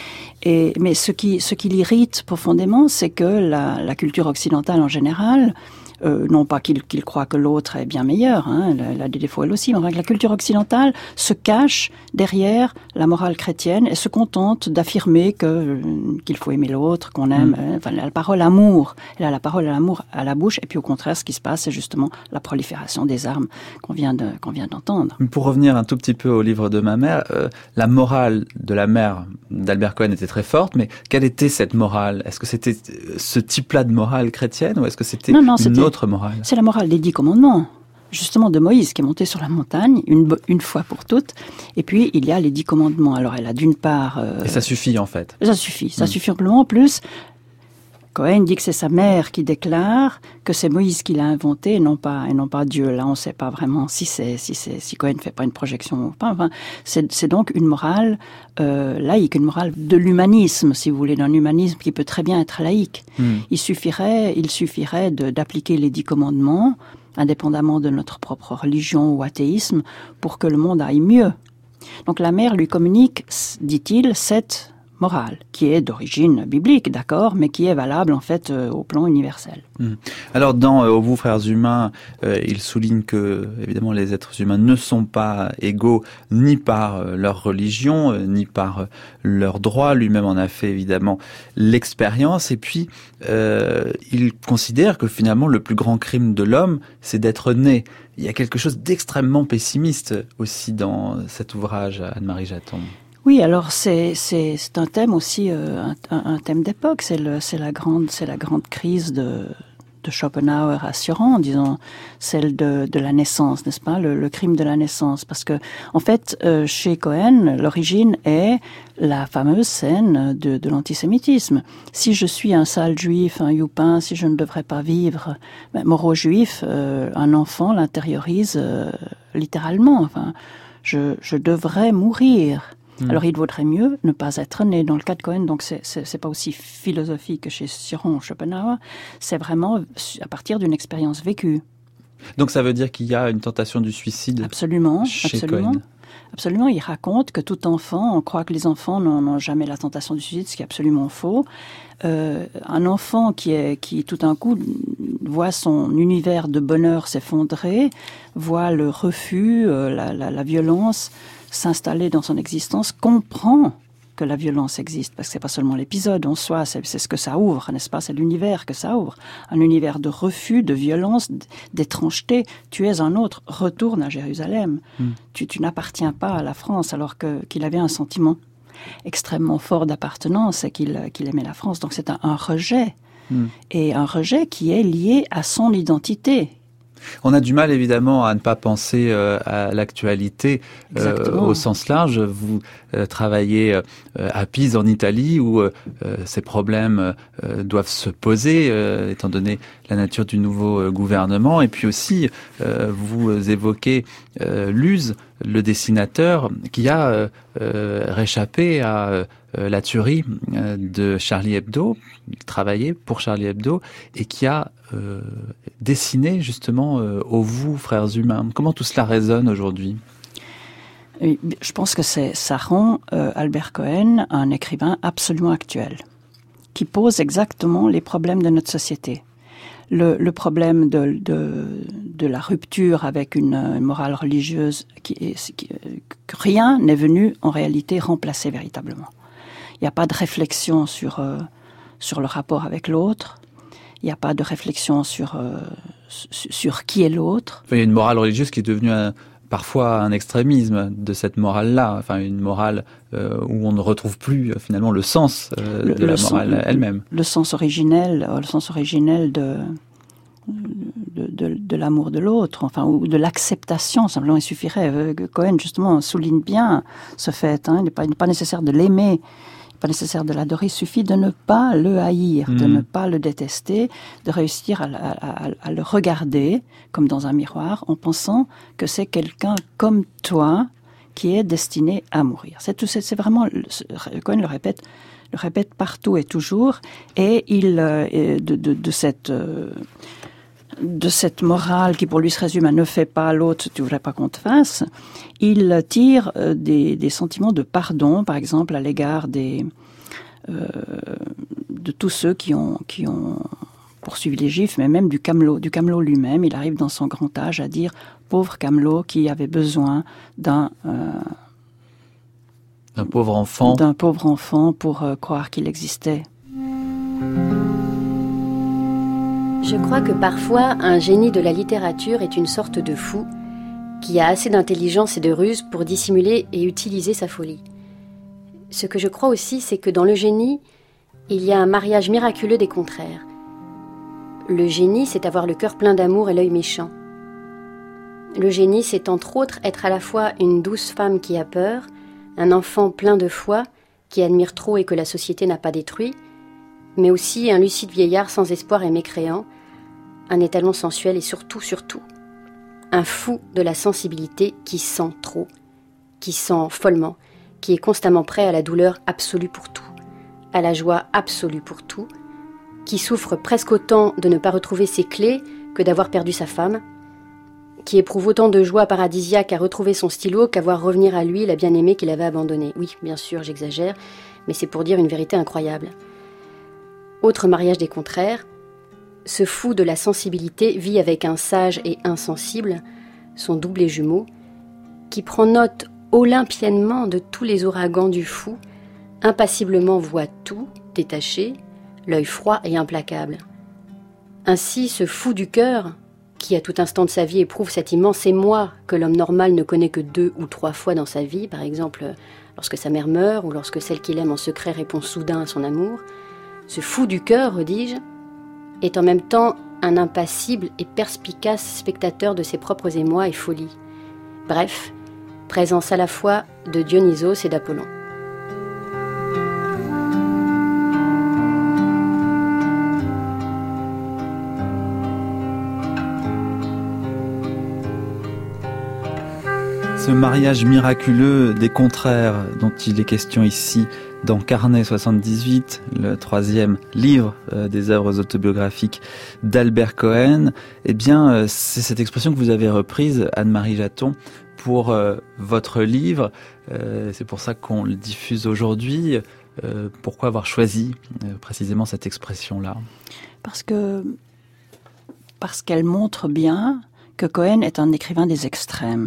Mais ce qui l'irrite profondément, c'est que la culture occidentale en général, non pas qu'il croit que l'autre est bien meilleur, elle a des défauts elle aussi, mais la culture occidentale se cache derrière la morale chrétienne et se contente d'affirmer qu'il faut aimer l'autre, qu'on aime. La parole amour, elle a la parole à l'amour à la bouche, et puis au contraire, ce qui se passe, c'est justement la prolifération des armes qu'on vient d'entendre. Pour revenir un tout petit peu au livre de ma mère, la morale de la mère d'Albert Cohen était très forte, mais quelle était cette morale ? Est-ce que c'était ce type-là de morale chrétienne, ou est-ce que c'était une autre morale ? C'est la morale des 10 commandements, justement de Moïse, qui est monté sur la montagne une fois pour toutes. Et puis il y a les 10 commandements. Alors elle a d'une part... Et ça suffit en fait. Ça suffit amplement. En plus, Cohen dit que c'est sa mère qui déclare que c'est Moïse qui l'a inventé et non pas Dieu. Là, on ne sait pas vraiment si Cohen ne fait pas une projection ou pas. Enfin, c'est donc une morale laïque, une morale de l'humanisme, si vous voulez, d'un humanisme qui peut très bien être laïque. Il suffirait d'appliquer les 10 commandements, indépendamment de notre propre religion ou athéisme, pour que le monde aille mieux. Donc la mère lui communique, dit-il, cette morale, qui est d'origine biblique, d'accord, mais qui est valable en fait au plan universel. Alors dans Ô vous frères humains, il souligne que évidemment les êtres humains ne sont pas égaux ni par leur religion, ni par leurs droits. Lui-même en a fait évidemment l'expérience. Et puis il considère que finalement le plus grand crime de l'homme, c'est d'être né. Il y a quelque chose d'extrêmement pessimiste aussi dans cet ouvrage, Anne-Marie Jaton. Oui, alors c'est un thème aussi, un thème d'époque. C'est la grande crise de Schopenhauer assurant, disons, celle de la naissance, n'est-ce pas, le crime de la naissance. Parce que en fait, chez Cohen, l'origine est la fameuse scène de l'antisémitisme. Si je suis un sale juif, un youpin, si je ne devrais pas vivre, mort juif, un enfant l'intériorise littéralement. Enfin, je devrais mourir. Alors il vaudrait mieux ne pas être né. Dans le cas de Cohen, donc c'est pas aussi philosophique que chez Siron ou Schopenhauer, c'est vraiment à partir d'une expérience vécue. Donc ça veut dire qu'il y a une tentation du suicide chez Cohen. Absolument, il raconte que tout enfant, on croit que les enfants n'ont jamais la tentation du suicide, ce qui est absolument faux. Un enfant qui tout d'un coup voit son univers de bonheur s'effondrer, voit le refus, la violence s'installer dans son existence, comprend que la violence existe, parce que c'est pas seulement l'épisode en soi, c'est ce que ça ouvre, n'est-ce pas? C'est l'univers que ça ouvre. Un univers de refus, de violence, d'étrangeté. Tu es un autre, retourne à Jérusalem. Tu n'appartiens pas à la France, alors qu'il avait un sentiment extrêmement fort d'appartenance et qu'il aimait la France. Donc c'est un rejet. Et un rejet qui est lié à son identité. On a du mal évidemment à ne pas penser à l'actualité au sens large. Vous travaillez à Pise en Italie où ces problèmes doivent se poser étant donné la nature du nouveau gouvernement. Et puis aussi, vous évoquez Luz, le dessinateur, qui a réchappé à la tuerie de Charlie Hebdo. Il travaillait pour Charlie Hebdo et qui a dessiné justement Ô vous, frères humains. Comment tout cela résonne aujourd'hui? Je pense que ça rend Albert Cohen un écrivain absolument actuel, qui pose exactement les problèmes de notre société. Le problème de la rupture avec une morale religieuse que rien n'est venu en réalité remplacer véritablement. Il n'y a pas de réflexion sur le rapport avec l'autre. Il n'y a pas de réflexion sur qui est l'autre. Il y a une morale religieuse qui est devenue parfois un extrémisme de cette morale-là. Enfin, une morale où on ne retrouve plus finalement le sens de la morale elle-même. Le sens originel de l'amour de l'autre, enfin, ou de l'acceptation, simplement, il suffirait. Cohen, justement, souligne bien ce fait. Il n'est pas nécessaire de l'aimer. Il pas nécessaire de l'adorer, il suffit de ne pas le haïr, de ne pas le détester, de réussir à le regarder comme dans un miroir en pensant que c'est quelqu'un comme toi qui est destiné à mourir. C'est vraiment, Cohen le répète partout et toujours, et il de cette morale qui pour lui se résume à ne fais pas à l'autre, tu voudrais pas qu'on te fasse, il tire des sentiments de pardon, par exemple à l'égard de tous ceux qui ont poursuivi les Juifs, mais même du Camelot lui-même. Il arrive dans son grand âge à dire pauvre Camelot qui avait besoin d'un pauvre enfant pour croire qu'il existait. Je crois que parfois, un génie de la littérature est une sorte de fou qui a assez d'intelligence et de ruse pour dissimuler et utiliser sa folie. Ce que je crois aussi, c'est que dans le génie, il y a un mariage miraculeux des contraires. Le génie, c'est avoir le cœur plein d'amour et l'œil méchant. Le génie, c'est entre autres être à la fois une douce femme qui a peur, un enfant plein de foi qui admire trop et que la société n'a pas détruit, mais aussi un lucide vieillard sans espoir et mécréant, un étalon sensuel et surtout, un fou de la sensibilité qui sent trop, qui sent follement, qui est constamment prêt à la douleur absolue pour tout, à la joie absolue pour tout, qui souffre presque autant de ne pas retrouver ses clés que d'avoir perdu sa femme, qui éprouve autant de joie paradisiaque à retrouver son stylo qu'à voir revenir à lui la bien-aimée qu'il avait abandonnée. Oui, bien sûr, j'exagère, mais c'est pour dire une vérité incroyable. Autre mariage des contraires, ce fou de la sensibilité vit avec un sage et insensible, son double et jumeau, qui prend note olympiennement de tous les ouragans du fou, impassiblement voit tout, détaché, l'œil froid et implacable. Ainsi, ce fou du cœur, qui à tout instant de sa vie éprouve cet immense émoi que l'homme normal ne connaît que 2 ou 3 fois dans sa vie, par exemple lorsque sa mère meurt ou lorsque celle qu'il aime en secret répond soudain à son amour, ce fou du cœur, redis-je, est en même temps un impassible et perspicace spectateur de ses propres émois et folies. Bref, présence à la fois de Dionysos et d'Apollon. Ce mariage miraculeux des contraires dont il est question ici dans Carnet 78, le 3e livre des œuvres autobiographiques d'Albert Cohen, eh bien, c'est cette expression que vous avez reprise, Anne-Marie Jaton, pour votre livre. C'est pour ça qu'on le diffuse aujourd'hui. Pourquoi avoir choisi précisément cette expression-là ? Parce qu'elle montre bien que Cohen est un écrivain des extrêmes.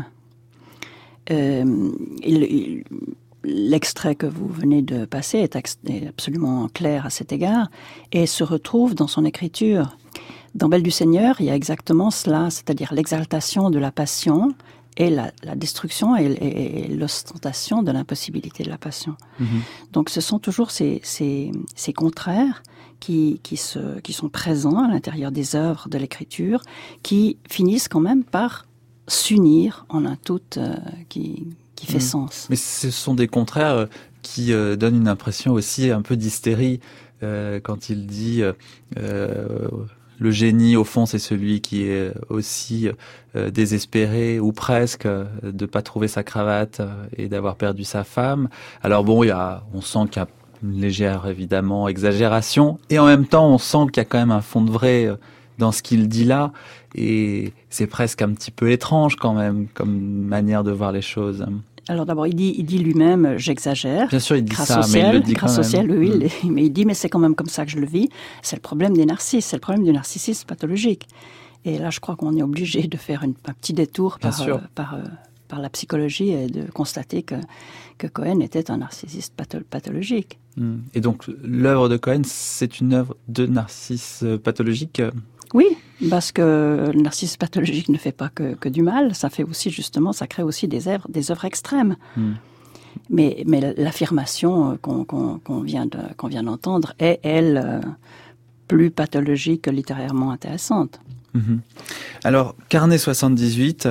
L'extrait que vous venez de passer est absolument clair à cet égard et se retrouve dans son écriture. Dans Belle du Seigneur, il y a exactement cela, c'est-à-dire l'exaltation de la passion et la destruction et l'ostentation de l'impossibilité de la passion. Donc ce sont toujours ces contraires qui sont présents à l'intérieur des œuvres de l'écriture, qui finissent quand même par s'unir en un tout qui fait sens. Mais ce sont des contraires qui donnent une impression aussi un peu d'hystérie quand il dit le génie au fond c'est celui qui est aussi désespéré ou presque de pas trouver sa cravate et d'avoir perdu sa femme. Alors bon, on sent qu'il y a une légère évidemment exagération et en même temps on sent qu'il y a quand même un fond de vrai dans ce qu'il dit là, et c'est presque un petit peu étrange quand même, comme manière de voir les choses. Alors d'abord, il dit lui-même, j'exagère. Bien sûr, il dit ça, mais il le dit quand même. Grâce au ciel, oui, mais il dit, mais c'est quand même comme ça que je le vis. C'est le problème des narcisses, c'est le problème du narcissisme pathologique. Et là, je crois qu'on est obligé de faire un petit détour par la psychologie et de constater que Cohen était un narcissiste pathologique. Et donc, l'œuvre de Cohen, c'est une œuvre de narcisse pathologique ? Oui, parce que le narcissisme pathologique ne fait pas que du mal, ça fait aussi justement, ça crée aussi des œuvres extrêmes. Mais l'affirmation qu'on vient d'entendre est, elle, plus pathologique que littérairement intéressante. Alors, Carnet 78,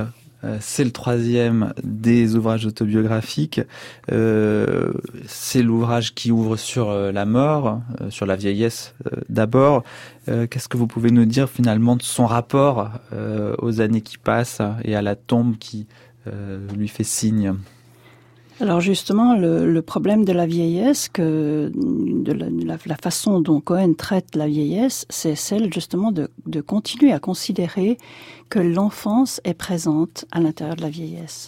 C'est le 3e des ouvrages autobiographiques. C'est l'ouvrage qui ouvre sur la mort, sur la vieillesse d'abord. Qu'est-ce que vous pouvez nous dire finalement de son rapport aux années qui passent et à la tombe qui lui fait signe ? Alors justement, le problème de la vieillesse, la façon dont Cohen traite la vieillesse, c'est celle justement de continuer à considérer que l'enfance est présente à l'intérieur de la vieillesse.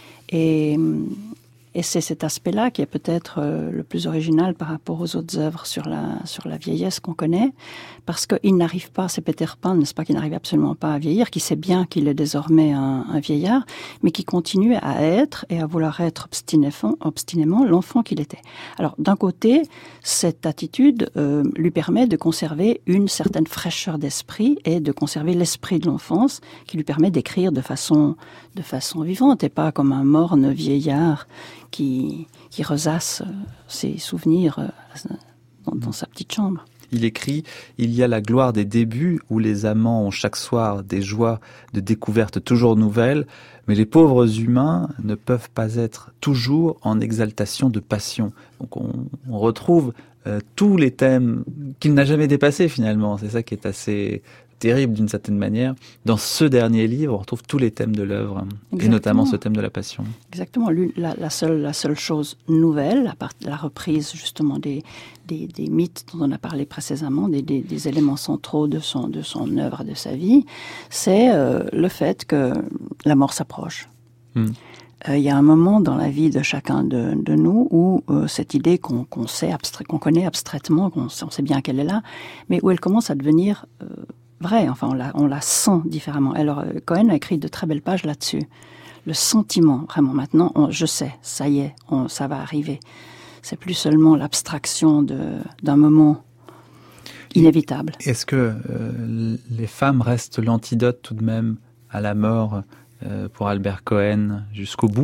Et c'est cet aspect-là qui est peut-être le plus original par rapport aux autres œuvres sur la vieillesse qu'on connaît, parce qu'il n'arrive pas, c'est Peter Pan, n'est-ce pas, qui n'arrive absolument pas à vieillir, qui sait bien qu'il est désormais un vieillard, mais qui continue à être et à vouloir être obstinément l'enfant qu'il était. Alors, d'un côté, cette attitude lui permet de conserver une certaine fraîcheur d'esprit et de conserver l'esprit de l'enfance, qui lui permet d'écrire de façon vivante et pas comme un morne vieillard qui ressasse ses souvenirs dans sa petite chambre. Il écrit « Il y a la gloire des débuts où les amants ont chaque soir des joies de découvertes toujours nouvelles, mais les pauvres humains ne peuvent pas être toujours en exaltation de passion. » Donc on retrouve tous les thèmes qu'il n'a jamais dépassés finalement. C'est ça qui est assez terrible d'une certaine manière. Dans ce dernier livre, on retrouve tous les thèmes de l'œuvre, et notamment ce thème de la passion. Exactement. La seule chose nouvelle, à part la reprise justement des mythes dont on a parlé précédemment, des éléments centraux de son œuvre, de sa vie, c'est le fait que la mort s'approche. Il y a un moment dans la vie de chacun de nous où cette idée qu'on connaît abstraitement, on sait bien qu'elle est là, mais où elle commence à devenir vrai, enfin on la sent différemment. Alors Cohen a écrit de très belles pages là-dessus. Le sentiment, vraiment maintenant, je sais, ça y est, ça va arriver. C'est plus seulement l'abstraction d'un moment inévitable. Est-ce que les femmes restent l'antidote tout de même à la mort pour Albert Cohen jusqu'au bout ?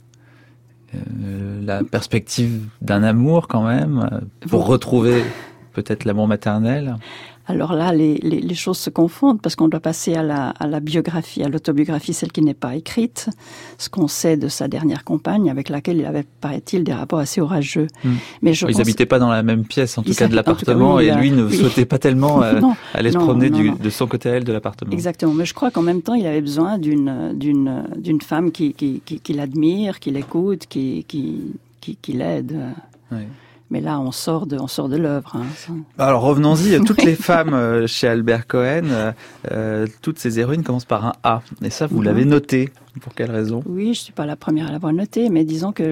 La perspective d'un amour quand même, pour retrouver peut-être l'amour maternel ? Alors là, les choses se confondent parce qu'on doit passer à la biographie, à l'autobiographie, celle qui n'est pas écrite, ce qu'on sait de sa dernière compagne avec laquelle il avait, paraît-il, des rapports assez orageux. Mais ils n'habitaient pas dans la même pièce, en tout cas de l'appartement, et lui ne souhaitait pas tellement aller se promener de son côté à elle de l'appartement. Exactement, mais je crois qu'en même temps, il avait besoin d'une femme qui l'admire, qui l'écoute, qui l'aide. Oui. Mais là, on sort de l'œuvre. Alors revenons-y. Toutes les femmes chez Albert Cohen, toutes ces héroïnes commencent par un A. Et ça, vous l'avez noté. Pour quelle raison ? Oui, je suis pas la première à l'avoir noté, mais disons que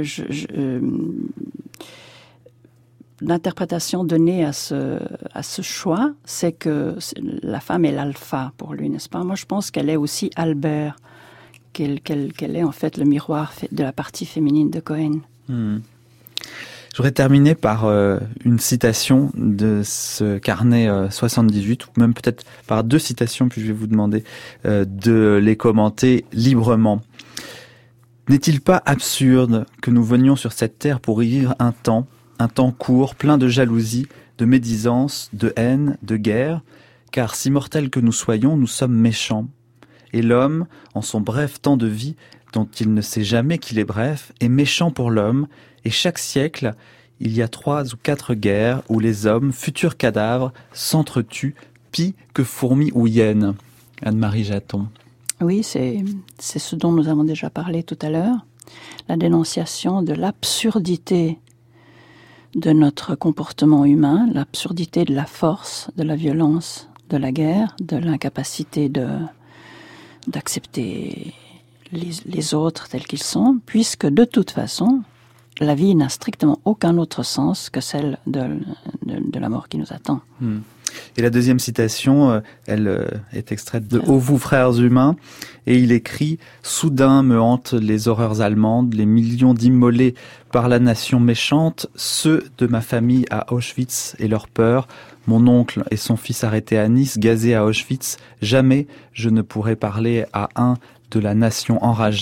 l'interprétation donnée à ce choix, c'est que la femme est l'alpha pour lui, n'est-ce pas ? Moi, je pense qu'elle est aussi Albert, qu'elle est en fait le miroir de la partie féminine de Cohen. Je voudrais terminer par une citation de ce carnet 78, ou même peut-être par 2 citations, puis je vais vous demander de les commenter librement. N'est-il pas absurde que nous venions sur cette terre pour y vivre un temps court, plein de jalousie, de médisance, de haine, de guerre, car si mortels que nous soyons, nous sommes méchants. Et l'homme, en son bref temps de vie, dont il ne sait jamais qu'il est bref, est méchant pour l'homme, et chaque siècle, il y a 3 ou 4 guerres où les hommes, futurs cadavres, s'entretuent, pis que fourmis ou hyènes. Anne-Marie Jaton. Oui, c'est ce dont nous avons déjà parlé tout à l'heure. La dénonciation de l'absurdité de notre comportement humain, l'absurdité de la force, de la violence, de la guerre, de l'incapacité d'accepter les autres tels qu'ils sont, puisque de toute façon, la vie n'a strictement aucun autre sens que celle de la mort qui nous attend. Et la deuxième citation, elle est extraite de « Ô vous, frères humains », et il écrit « Soudain me hantent les horreurs allemandes, les millions d'immolés par la nation méchante, ceux de ma famille à Auschwitz et leur peur, mon oncle et son fils arrêtés à Nice, gazés à Auschwitz, jamais je ne pourrai parler à un de la nation enragée,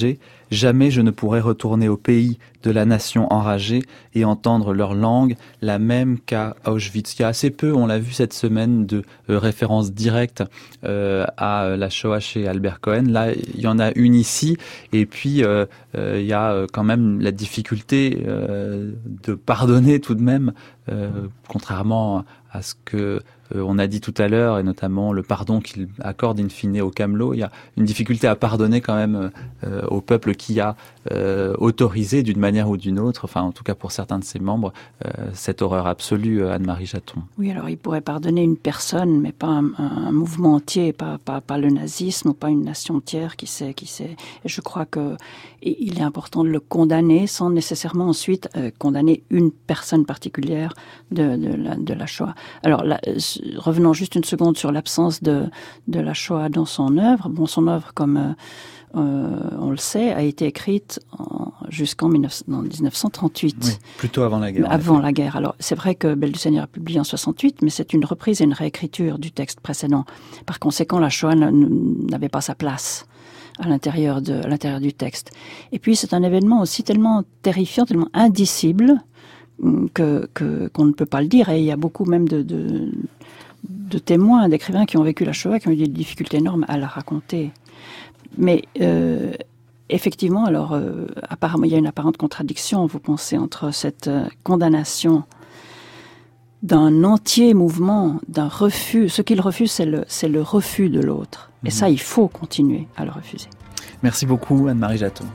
Jamais je ne pourrai retourner au pays de la nation enragée et entendre leur langue, la même qu'à Auschwitz. Il y a assez peu, on l'a vu cette semaine, de références directes à la Shoah chez Albert Cohen. Là, il y en a une ici, et puis il y a quand même la difficulté de pardonner tout de même, contrairement à ce que on a dit tout à l'heure, et notamment le pardon qu'il accorde in fine au Camelot. Il y a une difficulté à pardonner quand même au peuple qui a autorisé d'une manière ou d'une autre, enfin en tout cas pour certains de ses membres, cette horreur absolue, Anne-Marie Jaton. Oui, alors il pourrait pardonner une personne, mais pas un mouvement entier, pas le nazisme ou pas une nation entière qui sait. Je crois que il est important de le condamner sans nécessairement ensuite condamner une personne particulière de la Shoah. Alors là, revenons juste une seconde sur l'absence de la Shoah dans son œuvre. Bon, son œuvre, comme on le sait, a été écrite jusqu'en 1938. Oui, plutôt avant la guerre. Avant la guerre. Alors, c'est vrai que Belle du Seigneur a publié en 68, mais c'est une reprise et une réécriture du texte précédent. Par conséquent, la Shoah n'avait pas sa place à l'intérieur du texte. Et puis, c'est un événement aussi tellement terrifiant, tellement indicible, qu'on ne peut pas le dire. Et il y a beaucoup même de témoins, d'écrivains qui ont vécu la Shoah, qui ont eu des difficultés énormes à la raconter. Mais effectivement, alors apparemment, il y a une apparente contradiction, vous pensez, entre cette condamnation d'un entier mouvement, d'un refus. Ce qu'il refuse, c'est le refus de l'autre. Et ça, il faut continuer à le refuser. Merci beaucoup, Anne-Marie Jaton.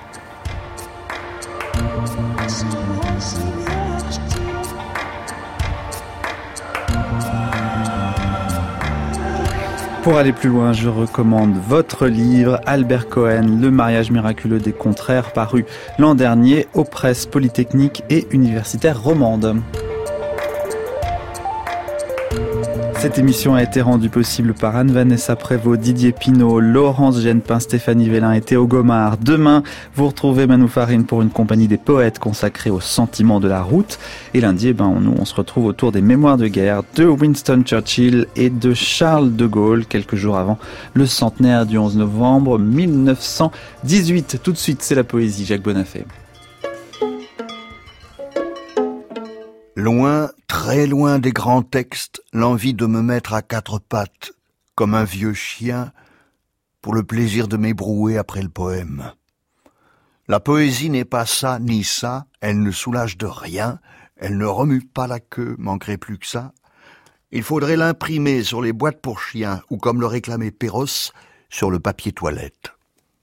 Pour aller plus loin, je recommande votre livre, Albert Cohen, Le mariage miraculeux des contraires, paru l'an dernier aux presses polytechniques et universitaires romandes. Cette émission a été rendue possible par Anne-Vanessa Prévost, Didier Pinault, Laurence Genepin, Stéphanie Vélin et Théo Gomard. Demain, vous retrouvez Manou Farine pour une compagnie des poètes consacrée au sentiment de la route. Et lundi, nous, on se retrouve autour des mémoires de guerre de Winston Churchill et de Charles de Gaulle, quelques jours avant le centenaire du 11 novembre 1918. Tout de suite, c'est la poésie, Jacques Bonafé. Loin, très loin des grands textes, l'envie de me mettre à quatre pattes, comme un vieux chien, pour le plaisir de m'ébrouer après le poème. La poésie n'est pas ça ni ça, elle ne soulage de rien, elle ne remue pas la queue, manquerait plus que ça. Il faudrait l'imprimer sur les boîtes pour chiens, ou comme le réclamait Perros, sur le papier toilette.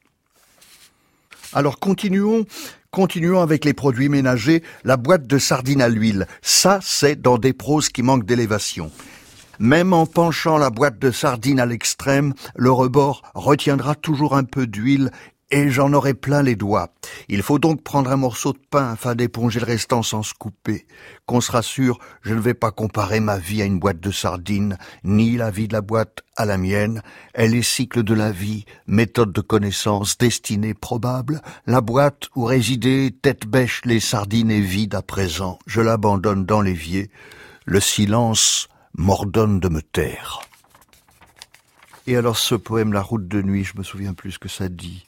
Alors continuons avec les produits ménagers, la boîte de sardines à l'huile. Ça, c'est dans des proses qui manquent d'élévation. Même en penchant la boîte de sardines à l'extrême, le rebord retiendra toujours un peu d'huile et j'en aurai plein les doigts. Il faut donc prendre un morceau de pain afin d'éponger le restant sans se couper. Qu'on se rassure, je ne vais pas comparer ma vie à une boîte de sardines, ni la vie de la boîte à la mienne. Elle est cycle de la vie, méthode de connaissance, destinée probable. La boîte où résidaient tête bêche les sardines est vide à présent. Je l'abandonne dans l'évier. Le silence m'ordonne de me taire. Et alors ce poème, La route de nuit, je me souviens plus ce que ça dit.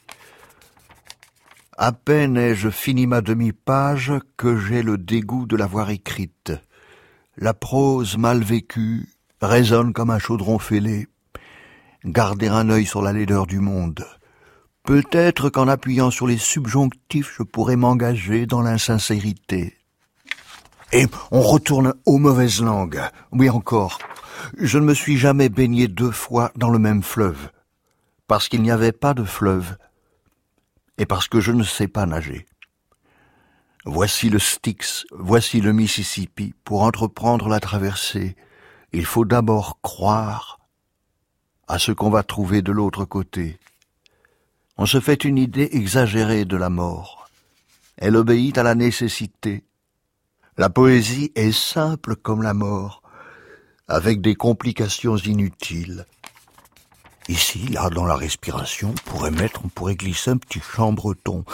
À peine ai-je fini ma demi-page que j'ai le dégoût de l'avoir écrite. La prose mal vécue résonne comme un chaudron fêlé. Garder un œil sur la laideur du monde. Peut-être qu'en appuyant sur les subjonctifs, je pourrais m'engager dans l'insincérité. Et on retourne aux mauvaises langues. Oui, encore. Je ne me suis jamais baigné 2 fois dans le même fleuve. Parce qu'il n'y avait pas de fleuve. Et parce que je ne sais pas nager. Voici le Styx, voici le Mississippi. Pour entreprendre la traversée, il faut d'abord croire à ce qu'on va trouver de l'autre côté. On se fait une idée exagérée de la mort. Elle obéit à la nécessité. La poésie est simple comme la mort, avec des complications inutiles. Ici, là, dans la respiration, on pourrait glisser un petit chant breton.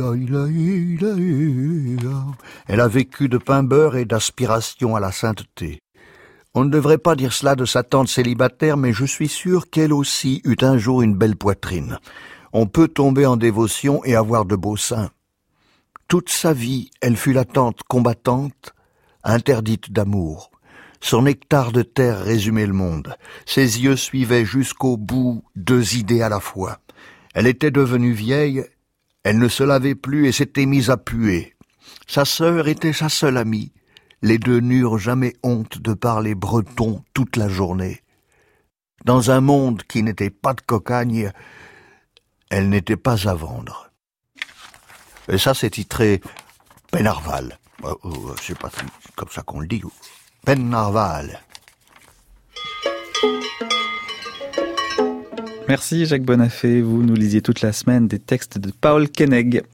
Elle a vécu de pain beurre et d'aspiration à la sainteté. On ne devrait pas dire cela de sa tante célibataire, mais je suis sûr qu'elle aussi eut un jour une belle poitrine. On peut tomber en dévotion et avoir de beaux seins. Toute sa vie, elle fut la tante combattante, interdite d'amour. Son nectar de terre résumait le monde. Ses yeux suivaient jusqu'au bout 2 idées à la fois. Elle était devenue vieille, elle ne se lavait plus et s'était mise à puer. Sa sœur était sa seule amie. Les 2 n'eurent jamais honte de parler breton toute la journée. Dans un monde qui n'était pas de cocagne, elle n'était pas à vendre. Et ça, c'est titré Penarval. Je sais pas, c'est comme ça qu'on le dit. Penarval. Merci Jacques Bonafé, vous nous lisiez toute la semaine des textes de Paul Koenig.